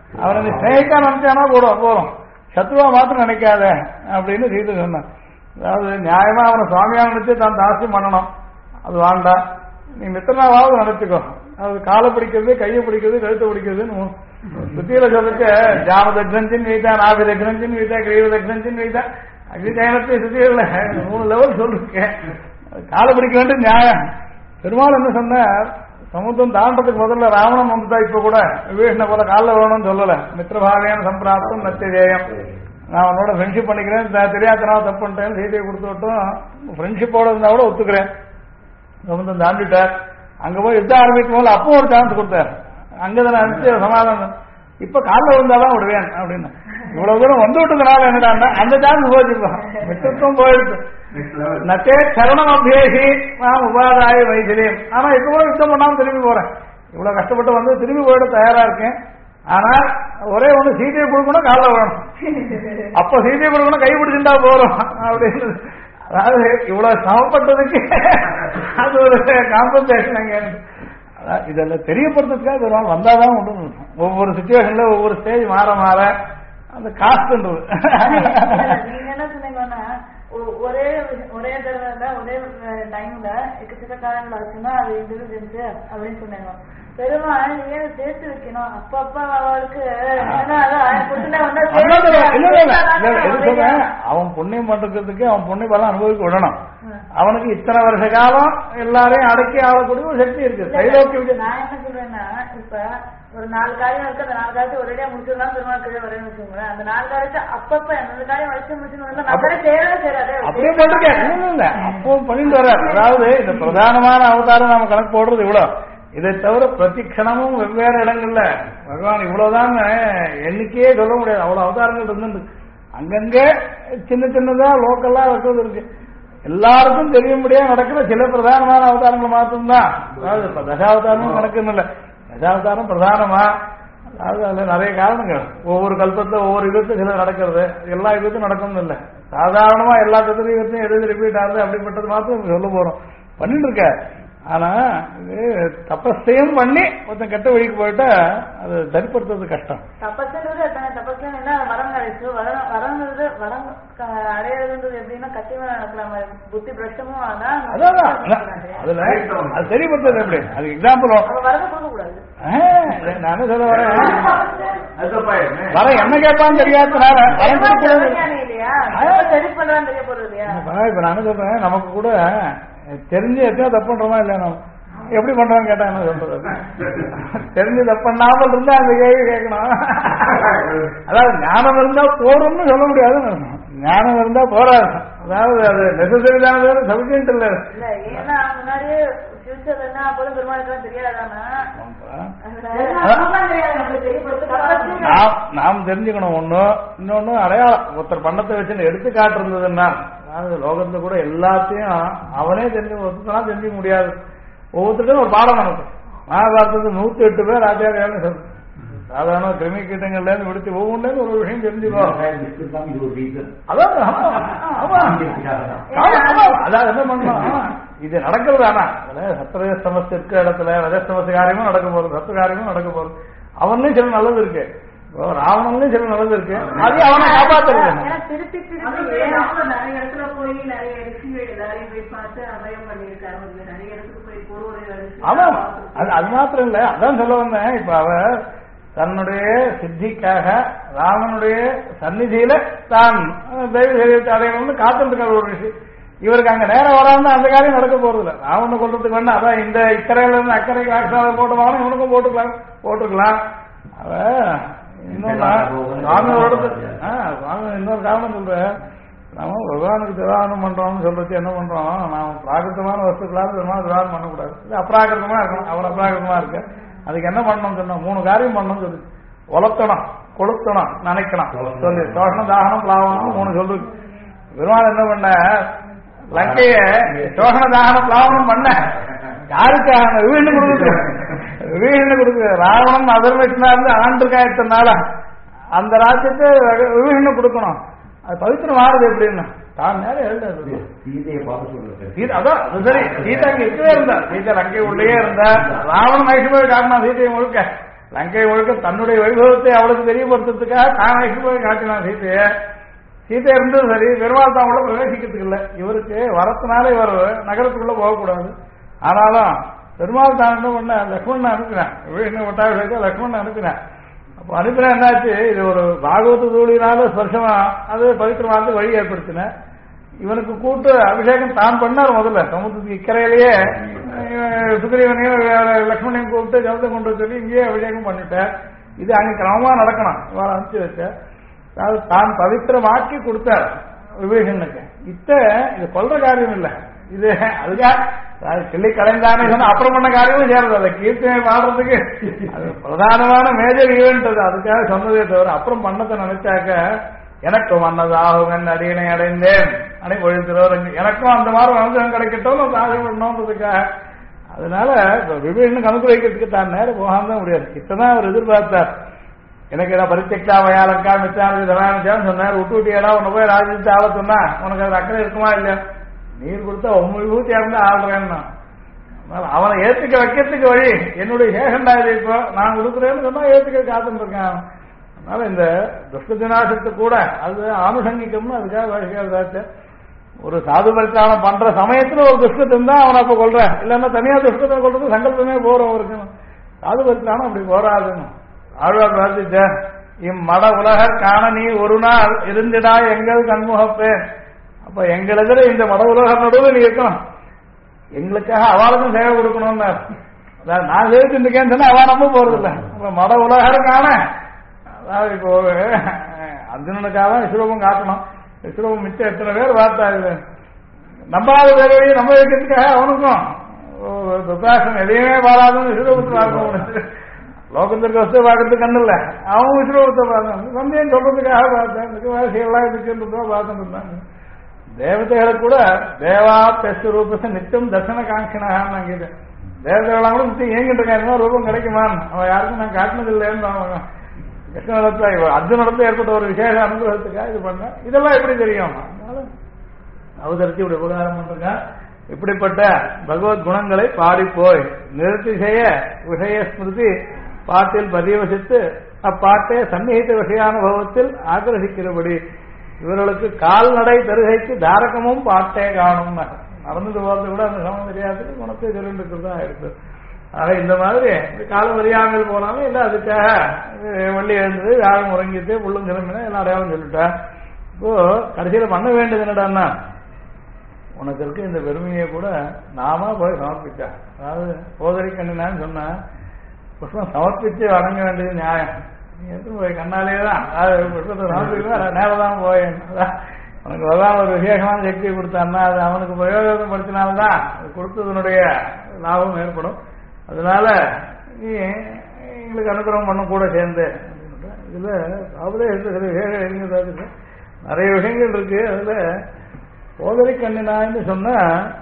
அவனை நீ ஸ்நேகிக்கா நினைச்சானா போறோம், சத்ருவா மாத்திரம் நினைக்காத அப்படின்னு சீதை சொன்னான். அதாவது நியாயமா அவனை சுவாமியா நினைச்சு தான் தாசியம் பண்ணணும், அது வேண்டாம். நீ மித்திரனாவது நினைச்சுக்கோ. அது காலை பிடிக்கிறது, கையை பிடிக்கிறது, கழுத்தை பிடிக்கிறதுன்னு சுத்தியில சொல்லிட்டு ஜாமதக்னஞ்சின் வீட்டா, நாபிதக்னஞ்சின் வீட்டா, கிரீவதக்னஞ்சின் வீட்டா, அக்னிஜயனத்தை சுத்தியில 3 லெவல் சொல்லிருக்கேன். காலை பிடிக்க வேண்டும் நியாயம். பெருமாள் என்ன சொன்னார், சமுத்திரம் தாண்டதுக்கு முதல்ல ராவணன் வந்துட்டா இப்ப கூட விபீஷண போல காலில் வேணும்னு சொல்லல. மித்திரபாவியான சம்பிராப்தம் நத்தியதேயம், நான் அவனோட ஃப்ரெண்ட்ஷிப் பண்ணிக்கிறேன், தெரியாதனால தப்பு பண்ணிட்டேன், சீதையை கொடுத்து விட்டோம், ஃப்ரெண்ட்ஷிப்போட இருந்தா கூட ஒத்துக்கிறேன். சமுத்திரம் தாண்டிட்டார், அங்க போய் யுத்தம் ஆரம்பிக்கும் போது அப்போ ஒரு சான்ஸ் கொடுத்தாரு, அங்கதான் அனுப்பிச்சு சமாதானம். இப்ப காலில் விழுந்தாதான் விடுவேன் அப்படின்னு. இவ்வளவு தூரம் வந்து விட்டதுனால என்னடா அந்த சான்ஸ் போச்சுருக்கோம், மித்திரத்துவம் போயிடுச்சு. நச்சே சரணம் அபியேசி நாம் உபாதாய வைத்தியம். ஆனா இப்ப கூட யுத்தம் பண்ணாம திரும்பி போறேன், இவ்வளவு கஷ்டப்பட்டு வந்து திரும்பி போயிட தயாரா இருக்கேன். ஆனா ஒரே ஒண்ணு சீதையை கொடுக்கணும், காலில் வேணும். அப்ப சீதையை கொடுக்கணும், கை பிடிச்சிருந்தா போறோம் அப்படின்னு. அதாவது இவ்வளவு சமப்பட்டதுக்கு அது ஒரு காம்பன்சேஷன் அங்க. இதெல்லாம் தெரியப்படுறதுக்காக ஒரு நாள் வந்தாதான் உண்டு. ஒவ்வொரு சிச்சுவேஷன்ல ஒவ்வொரு ஸ்டேஜ் மாற மாற அந்த காஸ்ட்ன்றது. நீங்க என்ன சொன்னீங்கன்னா ஒரே தடவை ஒரே டைம்ல எக்கச்சக்க காலங்கள் ஆச்சுன்னா அது இன்டெலிஜென்ஸ் அப்படின்னு சொன்னாங்க. பெருமாள் நீங்க சேர்த்து வைக்கணும், அப்பப்ப அவளுக்கு அவன் புண்ணியம் பண்றதுக்கு அவன் புண்ணியம் பலம் அனுபவிக்க விடணும். அவனுக்கு இத்தனை வருஷ காலம் எல்லாரையும் அடக்கி ஆளக்கூடிய ஒரு சக்தி இருக்கு. நான் என்ன சொல்றேன்னா, இப்ப ஒரு 4 காரியம் இருக்கு, அந்த 4 காரியத்தை ஒரேடியா முடிச்சிடலாம் பெருமாள் கீழே வரேன்னு வச்சுக்கோங்களேன். அந்த 4 காரியத்தை அப்பப்ப அந்த காரியம் வச்சு முடிச்சு சேரவே சேராது அப்படியே போட்டுக்க இல்ல அப்போ பண்ணிட்டு வர்றாரு. அதாவது இந்த பிரதானமான அவதாரம் நாம கணக்கு போடுறது இவ்வளவு. இதை தவிர பிரதி கணமும் வெவ்வேறு இடங்கள்ல பகவான் இவ்வளவுதான் எண்ணிக்கையே சொல்ல முடியாது, அவ்வளவு அவதாரங்கள் இருந்து அங்கங்க சின்ன சின்னதா லோக்கல்லா வைக்கிறது இருக்கு. எல்லாருக்கும் தெரிய முடியாது நடக்கிற சில பிரதானமான அவதாரங்கள் மாத்திரம்தான். அதாவது இப்ப தசாவதாரமும் கணக்குன்னு இல்லை, தசாவதாரம் பிரதானமா. அதாவது அதுல நிறைய காரணங்கள், ஒவ்வொரு கல்பத்துல ஒவ்வொரு யுகத்தும் சில நடக்கிறது, எல்லா யுகத்தும் நடக்கணும்னு இல்லை. சாதாரணமா எல்லா யுகத்தையும் எது ரிப்பீட் ஆகுது அப்படிப்பட்டது மாத்திரம் சொல்ல போறோம் பண்ணிட்டு இருக்க. ஆனா இது தபஸையும் பண்ணி ஒருத்தன் கெட்ட வழிக்கு போயிட்டா அது சரிப்படுத்துறது கஷ்டம். அடையிறதுன்றது எப்படின்னா கத்தியமா நடக்கலாம், புத்தி பிரஷ்டமும் அதுல அது சரிப்படுத்துறது எப்படி? அது எக்ஸாம்பிள் நானும் சொல்ல வரேன். வர என்ன கேட்பான்னு தெரியாதனால சரி பண்றான்னு தெரிய போறது இல்லையா? இப்ப நானும் சொல்றேன், நமக்கு கூட தெரிஞ்சு எத்தனை தப்பு பண்றோமா இல்லையா, நம்ம எப்படி பண்றோம்னு கேட்டா என்ன சொல்றது? தெரிஞ்சு தப்பு பண்ணாமல் இருந்தா அந்த கேள்வி கேட்கணும். அதாவது ஞானம் இருந்தா போறோம்னு சொல்ல முடியாது, ஞானம் இருந்தா போறாது. அதாவது அது நெசசரி தானே, சபிஷியன்ட் இல்ல. ஏன்னா முன்னாடியே ஃபியூச்சர் என்ன அப்போது பெருமாளுக்கு தெரியாதானா நாம் தெரிஞ்சுக்கணும். ஒண்ணு இன்னொன்னு அடையாளம், ஒருத்தர் பண்ணத்தை வச்சு எடுத்து காட்டுறதுன்னா லோகத்துல கூட எல்லாத்தையும் அவனே தெரிஞ்சு ஒருத்தனா தெரிஞ்சுக்க முடியாது. ஒவ்வொருத்தருக்கும் ஒரு பாடம் நமக்கு. மகாபாரதத்துக்கு 108 பேர் ஆச்சாரியான்னு சொல்றேன். சாதாரண கிருமி கீட்டங்கள்ல இருந்து விடுத்து ஒவ்வொன்றும் ஒரு விஷயம் தெரிஞ்சுக்கணும். அதாவது என்ன பண்ணணும், இது நடக்கிறது. ஆனா சத்திர சமஸ்து இருக்கிற இடத்துல ரஜஸ்தமஸ்து காரியமும் நடக்க போறது, சத்து காரியமும் நடக்க போறது. அவன்லயும் சில நல்லது இருக்கு, ராவணன்லயும் சில நல்லது இருக்கு, அது அவனை காப்பாத்துறது. நிறைய இடத்துல போய் நிறைய எல்லாரையும் போய் பார்த்து அபயம் பண்ணிருக்காரு, நிறைய இடத்துக்கு போய் ஆமா அது மாத்திரம் இல்ல, அதான் சொல்ல வந்தேன். இப்ப அவர் தன்னுடைய சித்திக்காக ராமனுடைய சந்நிதியில தான் தெய்வ சரீரத்தை அடையணும்னு காத்துட்டு ஒரு விஷயம். இவருக்கு அங்க நேரம் வராம அந்த காரியம் நடக்க போறது இல்லை. ராவணனை கொள்றதுக்கு வேண்டாம், அதான் இந்த இக்கரையில இருந்து அக்கறைக்கு ஆக்சாவை போட்டுவாங்க, இவனுக்கும் போட்டுக்கலாம். அவ இன்னொன்னு சுவாமி ஒரு இடத்துல இன்னொரு காரணம் சொல்றேன். நாம பகவானுக்கு திவானம் பண்றோம்னு சொல்றது என்ன பண்றோம், நாம பிராகிருத்தமான வஸ்துக்களால் திவானம் பண்ணக்கூடாது, அப்ராகிருத்தமா இருக்கணும். அவர் அப்ராகிருத்தமா இருக்கு, அதுக்கு என்ன பண்ணணும்னு சொன்னோம், 3 காரியம் பண்ணணும் சொல்லு. உலர்த்தணும், கொளுத்தணும், நினைக்கணும் சொல்லி சோஷனம் தாகனம் பிளாவனம் 3 சொல்றது. பெருமாள் என்ன பண்ண, லங்கைய சோஷன தாகன பிளாவனம் பண்ண யாருக்காக வீடு கொடுக்கு ராவணன் அதர்வச்சனா இருந்து ஆண்டுக்காயத்தினால அந்த ராஜ்யத்தை விவீஷனை கொடுக்கணும். அது பவித்திரம் மாறுது எப்படின்னா தான் நேரம் எழுதாது. அதான் அது சரி, சீதா அங்க இருக்கவே இருந்தா, சீதா லங்கை உள்ளே இருந்தா, ராவணன் மைசூர் காரணம் சீதையை முழுக்க லங்கை முழுக்க தன்னுடைய வைபவத்தை அவளுக்கு தெரியப்படுத்துறதுக்காக காணாய்க்கு போய் காட்டினான் சீதையை. சீதை இருந்தது சரி, பெருமாள் தான் உள்ள பிரவேசிக்கிறதுக்கு இல்லை. இவருக்கு வரத்தினால இவர் நகரத்துக்குள்ள போகக்கூடாது. ஆனாலும் பெருமாள் தான் என்ன பண்ண, லக்ஷ்மணன் அனுப்பினேன், வீடு ஒட்டாக லக்ஷ்மணன் அனுப்பினேன். அப்போ அனுப்பினா என்னாச்சு, இது ஒரு பாகவத தூளினால ஸ்பர்சமா அது பவித்திரமானது வழி ஏற்படுத்தினேன். இவனுக்கு கூட்டு அபிஷேகம் தான் பண்ணார். முதல்ல சமுத்திரத்துக்கு இக்கரையிலேயே சுக்ரீவனையும் லக்ஷ்மணையும் கூப்பிட்டு ஜலத்தை கொண்டு சொல்லி இங்கேயே அபிஷேகம் பண்ணிட்டார். இது அங்கே கிரமமா நடக்கணும். இவரை அனுப்பிச்சு வச்சார். அதாவது தான் பவித்திரமாக்கி கொடுத்தார் விபீஷனுக்கு. இது கொல்ற காரியம் இல்லை. இது அதுக்காக கிள்ளி கலைந்தானே சொன்னா அப்புறம் பண்ண காரியமும் சேருது. அதை கீர்த்தனை பாடுறதுக்கு அது பிரதானமான மேஜர் ஈவெண்ட். அது அதுக்காக சொன்னதே தவிர அப்புறம் பண்ணத்தை நினைச்சாக்க எனக்கு மன்னதாகும் என் அடியனை அடைந்தேன் அடை ஒழித்திரோர் எனக்கும் அந்த மாதிரி அனுகிரகம் கிடைக்கட்டும் ஆசைப்படணும்ன்றதுக்காக. அதனால விபீஷனுக்கு அனுகிரகிக்கிறதுக்கு தான் நேரம் போகாம தான் முடியாது. இப்பதான் அவர் எதிர்பார்த்தார். எனக்கு ஏதாவது பரிச்செக்டா வயாலங்கா மிச்சானது தரானுச்சான்னு சொன்னார். விட்டுவிட்டியடா உன்னை போய் ராஜ்யத்தை ஆள சொன்னா உனக்கு அது அக்கறை இருக்குமா இல்லையா? நீர் கொடுத்தா ஊத்தி இறந்து ஆடுறேன்னா அவனை ஏத்துக்க வைக்கிறதுக்கு வழி என்னுடைய சேகண்டா இது. இப்போ நான் கொடுக்குறேன்னு சொன்னா ஏத்துக்க காத்துட்டு இருக்கான். அதனால இந்த துஷ்ட தினாசத்தை கூட அது ஆனுஷங்கிக்கம்னு அதுக்காக வழிகாட்டு. ஒரு சாது பரித்தானம் பண்ற சமயத்துல ஒரு துஷ்டத்தை தான் அவனை அப்ப கொள்ற, இல்லன்னா தனியா துஷ்டத்தை கொள்றது சங்கல்பமே போறோம் இருக்கணும். சாது பரித்தானம் அப்படி போறாதுன்னு ஆழ்வார் பிரார்த்திச்ச. இம்மட உலகர் காண நீ ஒரு நாள் இருந்திடா எங்கள் கண்முகப்பேன். அப்ப எங்களெதிர இந்த மட உலகர் நடுவில் நீ இருக்கணும், எங்களுக்காக அவளுக்கும் சேவை கொடுக்கணும்னு. நான் சேவிச்சுருக்கேன்னு சொன்னா அவ நம்ப போறதில்லை. மட உலகர் காண அதாவது இப்போ அர்ஜுனனுக்காக விஸ்வரூபம் காட்டணும். விஸ்வரூபம் மிச்சம் எத்தனை பேர் பார்த்தாரு நம்பாத பேரையும் நம்ப வைக்கிறதுக்காக அவனுக்கும் துர்பாசம் எதையுமே பாராதுன்னு விஸ்வரூபத்தை பார்க்க லோகத்திற்கு வசதி பார்க்கறதுக்கு கண்ணு இல்லை. அவங்க விஸ்வரூபத்தை பார்த்தாங்க. சந்தேகம் சொல்றதுக்காக பார்த்தேன். வாசிகள்லாம் இதுக்குன்றதோ பார்த்துட்டு இருந்தாங்க. தேவதைகளை கூட தேவா பெஸ்வரூபத்தை நித்தியம் தர்சன காங்கினான்னு கேட்டு தேவதைகளாம் கூட நித்தியம் ஏங்கிட்டு இருக்காங்க. ரூபம் கிடைக்குமான்னு அவன் யாருக்கும் நான் காட்டினது இல்லைன்னு அவங்க கிருஷ்ணத்துல அர்ஜுனத்துல ஏற்பட்ட ஒரு விசேஷ அனுகிரகத்துக்காக இது பண்ண. இதெல்லாம் எப்படி தெரியும்? அதனால அவதரித்து இப்படி உபகாரம் பண்றாங்க. இப்படிப்பட்ட பகவத் குணங்களை பாடி போய் நிறுத்தி செய்ய விஷய ஸ்மிருதி பாட்டில் பதிவசித்து அப்பாட்டை சந்நிகித விஷயானுபவத்தில் ஆக்கிரசிக்கிறபடி இவர்களுக்கு கால்நடை தருகைக்கு தாரகமும் பாட்டே காணும். நடந்துட்டு போறது கூட அந்த சமம் தெரியாதுக்கு குணத்தை சொல்லிட்டு இருக்கிறதா இருக்கு. ஆக இந்த மாதிரி காலம் அறியாமல் போனாலும் இல்லை அதுக்காக வள்ளி எழுந்தது யாரும் உறங்கிட்டு புள்ளும் கிளம்பினா எல்லாம் அடையாளம் சொல்லிட்டேன். இப்போ கடைசியில பண்ண வேண்டியது என்னடான்னா உனக்கு இருக்க இந்த பெருமையை கூட நாம போய் சமர்ப்பிச்சா. அதாவது சோதரி கண்ணினான்னு சொன்னா புஷ்பம் சமர்ப்பிச்சு வணங்க வேண்டியது நியாயம். எடுத்து போய் கண்ணாலேயே தான் புஷ்பத்தை சமர்ப்பிக்கலாம் நேரம் போயேன். உனக்கு பகவான் ஒரு விசேஷமான சக்தியை கொடுத்தான்னா அது அவனுக்கு பிரயோஜனம் படுத்தினால்தான் கொடுத்ததனுடைய லாபம் ஏற்படும். அதனால நீ எங்களுக்கு அனுகிரகம் பண்ண கூட சேர்ந்து இதுல அவரே சில விஷயங்கள் எழுந்தது நிறைய விஷயங்கள் இருக்கு. அதுல போதரி கண்ணினான்னு சொன்னா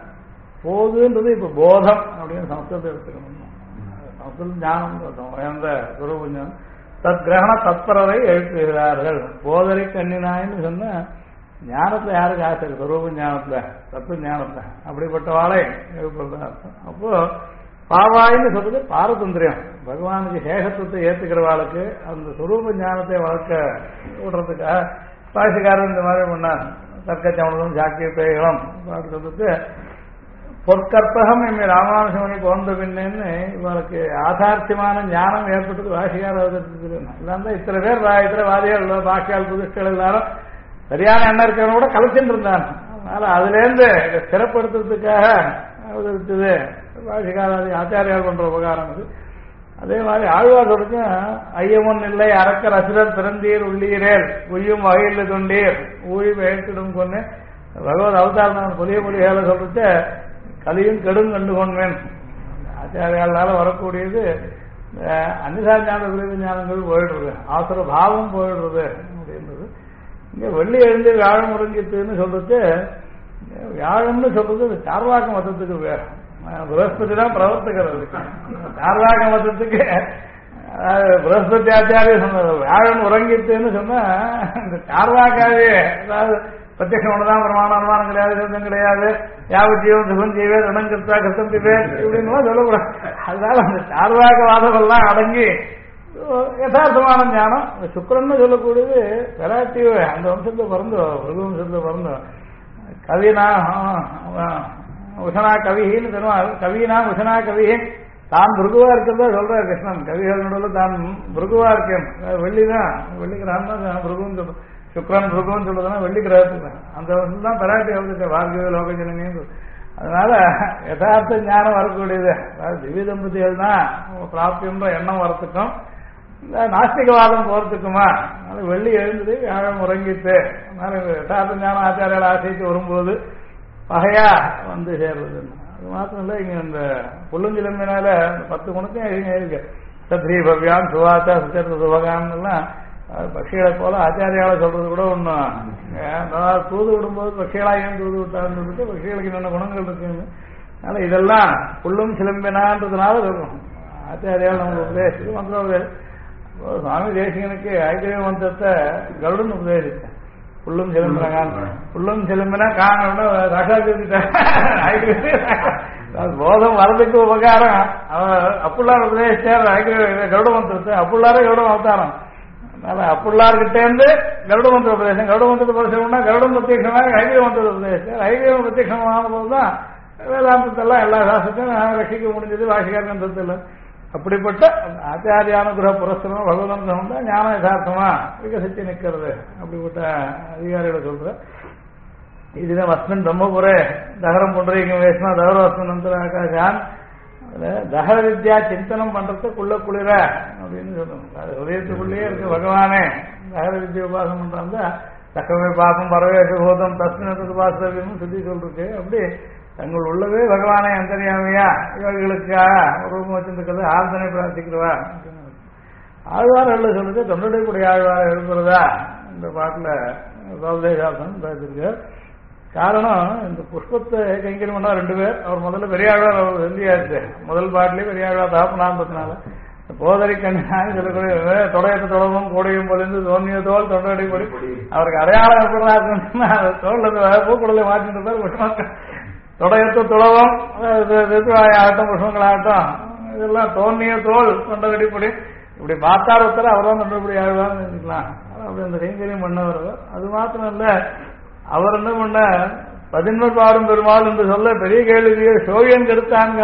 போதுன்றது இப்ப போதம் அப்படின்னு சமஸ்கிருதத்தை எடுத்துக்கணும். சமஸ்கிருதம் ஞானம் எந்த குருப ஞானம் தத் கிரகண தத்பரரை எழுப்புகிறார்கள். போதரி கண்ணினான்னு சொன்னா ஞானத்துல யாருக்கு ஆசை இருக்கு? குருப ஞானத்துல தத்துவ ஞானத்துல அப்படிப்பட்ட வாழை எழுப்புறது அர்த்தம். அப்போ பாவாயின்னு சொல்றது பாரதந்திரியம். பகவானுக்கு சேகத்துவத்தை ஏற்றுக்கிறவாளுக்கு அந்த சுரூப ஞானத்தை வளர்க்க விடுறதுக்காக பாசிக்காரர் இந்த மாதிரி பண்ணார். தர்க்கச்சவனதும் சாக்கிய பேய்களும் பாட்டு சொல்றது பொற்கற்பகம் எம்மி ராமானுஷமணி போன்ற பின்னேன்னு இவளுக்கு ஆதார்த்தியமான ஞானம் ஏற்பட்டது வாசிகார அவதரித்தது. இல்லாம இத்தனை பேர் இத்தனை வாதிகள் பாக்கியால் புதுஷ்கள் எல்லாரும் சரியான எண்ணம் இருக்கிறவங்க கூட கலைச்சுட்டு இருந்தாங்க. அதனால அதுல இருந்து ஸ்திரப்படுத்துறதுக்காக அவதரித்தது வாசிகாராதி ஆச்சாரியால் பண்ற உபகாரம் அது. அதே மாதிரி ஆழ்வார் சொல்லுங்க ஐயமன் இல்லை அரக்கர் அசுரர் பிறந்தீர் உள்ளீரேல் உய்யும் வகையில் தொண்டீர் ஊழி பெயர்த்திடும் கொண்டு பகவத் அவதாரம் புதிய புலிகளை சொல்லிட்டு கலியும் கெடும் கண்டு கொண்டேன். ஆச்சாரியால வரக்கூடியது அன்னிசா ஞான விளைவு ஞானங்கள் போயிடுறது, ஆசுர பாவம் போயிடுறது அப்படின்றது. இங்க வெள்ளி எழுந்து வியாழம் முறங்கிட்டுன்னு சொல்றது வியாழம்னு சொல்றது சார்வாக்க மதத்துக்கு வேற. பிரகஸ்பதி தான் பிரவர்த்தகர். சார்வாக மதத்துக்கு பிரகஸ்பதி ஆச்சாரிய சொன்னது வியாழன் உறங்கிட்டுன்னு சொன்னா இந்த சார்வாக்காவே அதாவது பிரத்யட்சம் ஒண்ணுதான் பிரமாணம் அனுமானம் கிடையாது, சத்தம் கிடையாது, யாவஜீவம் சுகம் ஜீவே ரணங்கிருத்தா கிருத்தம் திபேர் இப்படின்னு சொல்லக்கூடாது. அதனால அந்த சார்வாக வாதங்கள்லாம் அடங்கி யதார்த்தமான ஞானம். சுக்கிரன்னு சொல்லக்கூடியது வெராட்டியோ அந்த வம்சத்தை பிறந்தோம், மிருக வம்சத்தை பிறந்தோம். கவினா உஷனா கவின்னு சொல்லுவாங்க. கவினா உஷனா கவின் தான் மிருகுவா இருக்கிறதா சொல்றாரு கிருஷ்ணன். கவிகள் நடுவில் தான் மிருகுவா இருக்கேன். வெள்ளிதான், வெள்ளி கிரகம் தான் மிருகுன்னு சொல்றோம். சுக்ரன் மிருகுன்னு சொல்றதுன்னா வெள்ளி கிரகத்துக்கு அந்த வம்சம் தான் வெராட்டி வந்து வார்கவ லோகஜனமே. அதனால யதார்த்த ஞானம் வரக்கூடியது. அதாவது திவ்ய தம்பதிகள் தான் பிராப்தின்ற எண்ணம் வரத்துக்கும் இந்த நாஸ்திகவாதம் போறதுக்குமா. அது வெள்ளி எழுந்தது வியாழம் உறங்கிட்டு. அதனால யதார்த்த ஞானம் ஆச்சாரியால் ஆசைத்து வரும்போது பகையா வந்து சேர்றது. அது மாத்திரம் இல்லை, இங்க இந்த புல்லுஞ்சிலம்பினால 10 குணத்தையும் இருக்கு. சத்ரி பவ்யான் சுவாசா சுச்சரித்த சுபகான் எல்லாம் பட்சிகளை போல ஆச்சாரியால சொல்றது கூட ஒன்றும் தூது விடும்போது பட்சிகளா ஏன் தூது விட்டாருன்னு சொல்லிட்டு பட்சிகளுக்கு என்னென்ன குணங்கள் இருக்குன்னு. அதனால இதெல்லாம் புல்லும் சிலம்பினான்றதுனால இருக்கும். ஆச்சாரியால் நமக்கு உபதேசிச்சு மந்திரம் சுவாமி தேசிகனுக்கு ஐக்கிய மந்திரத்தை கருடன் உபதேசித்தேன். புல்லும் சிலம்பினான், புல்லும் சிலம்பினா காரணம்னா போதம் வரதுக்கு உபகாரம். அப்புள்ளார் உபதேசிச்சார் கருட மந்திரத்தை. அப்புள்ளாரே கருடம் அவதாரம். அதனால அப்புள்ளார்கிட்ட இருந்து கருட மந்திர உபதேசம். கருட மந்திரத்தை உபதேசம்னா கருடம் பிரத்யட்சமாக ஐக்கிய மந்திரத்தை உபதேசிச்சார். ஐக்கியம் பிரத்யட்சமான போதுதான் வேதாந்தத்தெல்லாம் எல்லா சாஸ்திரத்தையும் ரசிக்க முடிஞ்சது வாசிகாரத்தில். அப்படிப்பட்ட ஆச்சாரியானுகிரக புரஸ்தரம் பகவதம் தான் ஞான யதார்த்தமா விகசித்து நிற்கிறது. அப்படிப்பட்ட அதிகாரிகளை சொல்ற இதுதான் வஸ்மன் பிரம்மபுரே தகரம் பண்றீங்க வேஷ்மா தகர வஸ்மன் அந்தர ஆகாஷான். தகர வித்யா சிந்தனம் பண்றதுக்குள்ள குளிர அப்படின்னு சொல்லணும். ஹதயத்துக்குள்ளேயே இருக்கு பகவானே. தகர வித்யா உபாசம் பண்றாங்க. தக்கமே பாப்பம் பரவேஷ போதம் தஸ்மின் உபாசம் சுத்தி சொல்றது. அப்படி தங்கள் உள்ளவே பகவானை அந்தரியாமையா இவர்களுக்காக ரூபம் வச்சிருக்கிறது ஆர்தனை பிரார்த்திக்கிறவா. ஆழ்வார்கள் சொல்லுது தொண்டடைக்கூடிய ஆழ்வார எழுப்புறதா இந்த பாட்டுல சோதேசாசன் பேசிருக்கு. காரணம் இந்த புஷ்பத்தை கைங்கரி பண்ணா 2 பேர். அவர் முதல்ல பெரியாழ்வார் அவர் வெந்தியாச்சு. முதல் பாட்டிலேயே பெரியாழ்வார் தாப்பனான்றதுனால போதரி கண்ணான்னு சொல்லக்கூடிய தொடையத்தை தொடரும் கூடையும் பொழுது தோன்னிய தோல் தொண்டடி பொடி அவருக்கு அடையாளம் எப்படின்னா தோல் பூக்குடலை மாற்றிட்டு இருந்தார். புஷ்பம் தொடையத்து துளவம் ஆகட்டும் புஷ்பங்களாகட்டும் இதெல்லாம் தோன்னிய தோல் தொண்டகடிப்படி இப்படி பார்த்தார் ஒருத்தர் அவர் தான் தொண்டபடி ஆழ்வான்னு நினைக்கலாம். அப்படி அந்த கைங்கரியம் பண்ணவர். அது மாத்திரம் இல்ல, அவர் என்ன பண்ண 11 பாடும் பெருமாள் என்று சொல்ல பெரிய கேள்வியே சோழியன் கெடுத்தாங்க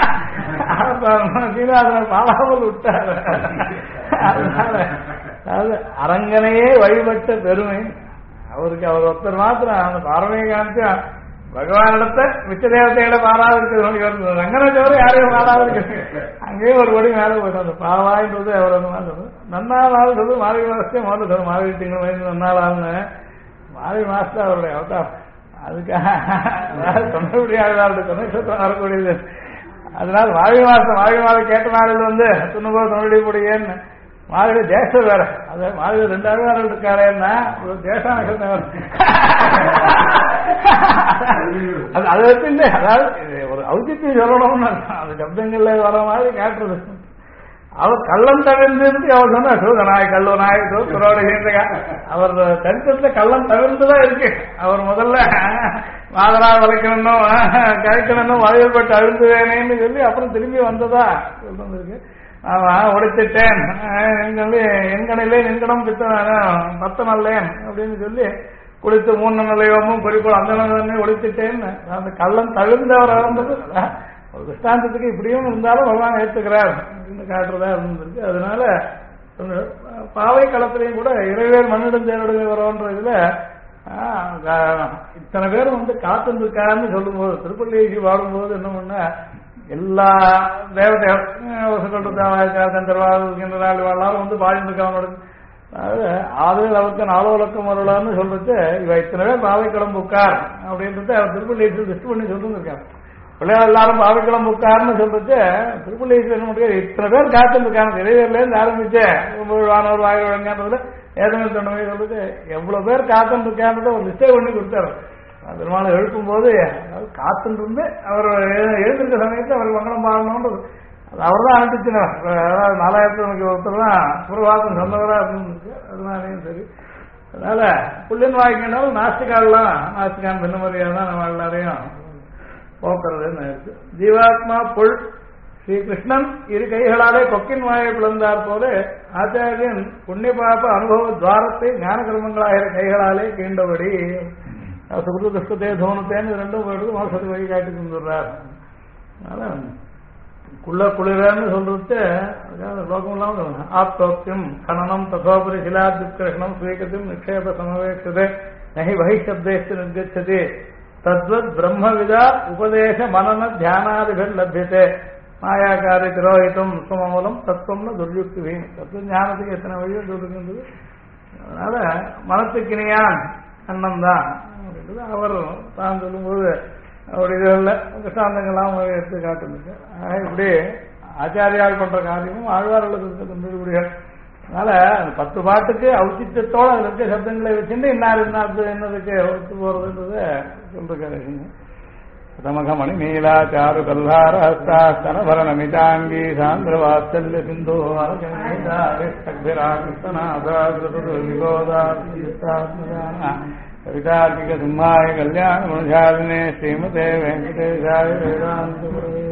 பாடாமல் விட்டார். அதனால அதாவது அரங்கனையே வழிபட்ட பெருமை அவருக்கு. அவர் ஒருத்தர் மாத்திரம் அந்த பார்வையை காமிச்சா பகவானிடத்தை மிச்ச தேவத்தைகளை பாராதிருக்கிறது. ரங்கனை தவிர யாரையும் பாராதிருக்கிறது. அங்கேயே ஒரு படி மேலே போயிட்டு அந்த பாவாயின்றது அவர் அந்த மாதிரி சொல்லுது. நன்னாள் சொல்லு மார்கழி மாசத்தையும் முதல்ல சொல்லும். மார்கழி திங்கள் வயது நன்னாளான்னு மார்கழி மாசத்தை அவருடைய அவதாரம். அதுக்காக தொண்டபடியாக தொண்டை வரக்கூடியது. அதனால மார்கழி மாதம் கேட்ட நாளில் வந்து துணுபோ தொண்டடி பொடியேன்னு மார்கழி தேசம் வேற. அது மார்கழி 2 ஆழ்வார்கள் இருக்காருன்னா ஒரு தேசம் அது வச்சு இல்லை. அதாவது ஒரு ஔச்சியத்தை சொல்லணும்னு அந்த சப்தங்கள்ல வர மாதிரி காட்டுறது. அவர் கள்ளம் தவிர்ந்து அவர் சொன்ன சூதனாய் கல்லுனாய் துரோட சேர்ந்தக அவர் சரித்திரத்துல கள்ளம் தவிர்ந்துதான் இருக்கு. அவர் முதல்ல மாதரா வளைக்கணும் கழிக்கணும் வளையல்பட்டு அழுந்துவேனேன்னு சொல்லி அப்புறம் திரும்பி வந்ததா சொல்லிருக்கு. உடைச்சிட்டேன் எண்கணிலே நின்கடம் பத்த நல்லேன் அப்படின்னு சொல்லி குளித்து 3 நிலையமும் குறிக்கோள் அந்த நிலையை ஒழித்துட்டேன்னு அந்த கள்ளம் தவிர்ந்தவர் இருந்தது. ஒரு திஷ்டாந்தத்துக்கு இப்படியும் இருந்தாலும் பகவான் ஏற்றுக்கிறார் அப்படின்னு காட்டுறதா இருந்திருக்கு. அதனால பாவை களத்திலையும் கூட இறைவேர் மண்ணிடம் தேர்வுடைய வரோன்ற இதுல இத்தனை பேரும் வந்து காத்திருக்காருன்னு சொல்லும் போது திருப்பள்ளி வாடும்போது என்ன பண்ண எல்லா தேவதைகள் எல்லாரும் வந்து பாடிருக்காங்க. அதாவது ஆதரவு அளவுக்கு 4 லக்கம் வரலான்னு சொல்றது இவ இத்தனை பேர் பாவைக்கிழம்பு உட்கார் அப்படின்றது அவர் திருப்பள்ளி லிஸ்ட் பண்ணி சொல்லிருக்காங்க. பிள்ளைகள் எல்லாரும் பாவைக்கிழம்பு உட்கார்னு சொல்றது திருப்பள்ளி இத்தனை பேர் காத்திருக்காங்க. இளைஞர்ல இருந்து ஆரம்பிச்சு வானவர் வாய் வழங்கன்றதுல ஏதோ சொன்னமே சொல்றது எவ்வளவு பேர் காத்திருக்கான்றத ஒரு லிஸ்டே பண்ணி கொடுத்தாரு. பெருமாளை எழுப்பும் போது காத்துருந்து அவர் எழுந்திருக்க சமயத்தில் அவர் மங்களம் பாடணும்ன்றது அவர் தான் அனுப்பிச்சினார். அதாவது 4000 ஒருத்தர் தான் புறவாசம் சொன்னவராக இருந்துருக்கு. அதனாலையும் சரி. அதனால புள்ளின் வாய்க்கினாலும் நாஸ்திகான் பின்ன மாதிரியாக தான் நம்ம எல்லாரையும் போக்குறதுன்னு இருக்கு. ஜீவாத்மா புல் ஸ்ரீகிருஷ்ணன் இரு கைகளாலே கொக்கின் வாயை பிளந்தார் போல ஆச்சாரியன் புண்ணிய பாப அனுபவ துவாரத்தை ஞான கர்மங்களாகிற கைகளாலே கீண்டபடி சுகிருத துஷ்டத்தே தோணத்தேன்னு ரெண்டும் போயிட்டு மோசத்துக்கு வழி காட்டி தந்துடுறார். அதனால குளிரன்னு சொல்றது லோகம் இல்லாம ஆப்தோக்தியம் கணனம் தசோபரி சிலாத்கிருஷ்ணம் ஸ்வீகத்தியம் நிக்ஷேப சமவேட்சதே நகி பகிஷப்தேஷு நிர்கச்சதே தத்வத் பிரம்மவிதா உபதேச மனன தியானாதிகள் லபியதே மாயாக்காரி திரோகிதம் சுமமூலம் தத்துவம்னு துர்யுக்தி வீண். தத்துவ ஞானத்துக்கு எத்தனை வழியோ சொல்லிருக்கின்றது. அதனால மனத்துக்கினியான் அண்ணன் தான் அப்படின்றது அவர் தான் சொல்லும்போது அவருடைய இதுகளில் கிருஷ்ணாந்தங்கள்லாம் எடுத்து காட்டுறது. இப்படி ஆச்சாரியால் பண்ற காரியமும் ஆழ்வார்களுக்கு கொண்டிருக்கிறீர்கள். அதனால அந்த 10 பாட்டுக்கு ஔச்சித்தோட அதுல இருக்க சப்தங்களை வச்சுட்டு இன்னார் என்னதுக்கு ஒத்து போறதுன்றத சொல்றாரு. தமகமணி நீலா சாரு கல்லாரஸ்தாஸ்தனபரணமிதாங்கி சாந்திரவாத்சல்ய சிந்தோ கவிதார்த்திக சிம்மாய கல்யாண மனுஷாலினே ஸ்ரீமதே வெங்கடேஷாய வேதாந்த